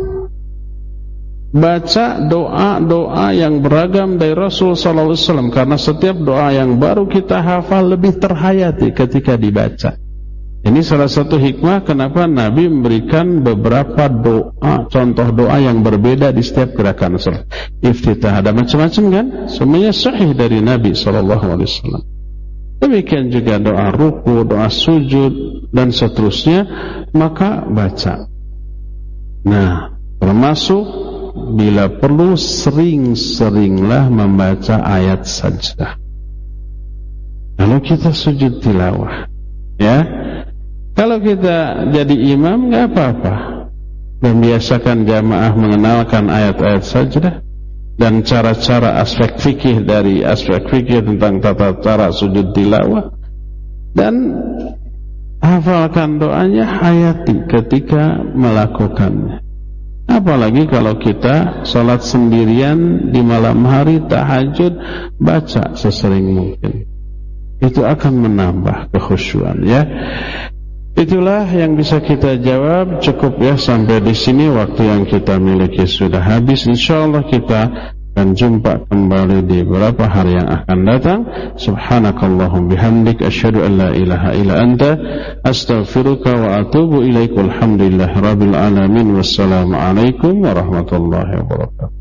S1: Baca doa-doa yang beragam dari Rasul sallallahu alaihi wasallam, karena setiap doa yang baru kita hafal lebih terhayati ketika dibaca. Ini salah satu hikmah kenapa Nabi memberikan beberapa doa, contoh doa yang berbeda di setiap gerakan salat. Iftitah ada macam-macam kan? Semuanya sahih dari Nabi sallallahu alaihi wasallam. Demikian juga doa ruku, doa sujud dan seterusnya, maka baca. Nah, termasuk bila perlu sering-seringlah membaca ayat sajdah. Kalau kita sujud tilawah, ya. Kalau kita jadi imam nggak apa-apa, membiasakan jamaah mengenalkan ayat-ayat sajdah dan cara-cara aspek fikih dari aspek fikih tentang tata cara sujud tilawah, dan hafalkan doanya, hayati ketika melakukannya. Apalagi kalau kita sholat sendirian di malam hari, tahajud, baca sesering mungkin. Itu akan menambah kekhusyuan, ya. Itulah yang bisa kita jawab. Cukup ya sampai di sini, waktu yang kita miliki sudah habis. Insyaallah kita akan jumpa kembali di beberapa hari yang akan datang. Subhanakallahum bihamdik asyhadu an la ilaha illa anta astaghfiruka wa atubu ilaik. Alhamdulillahirabbil alamin. Wassalamu alaikum warahmatullahi wabarakatuh.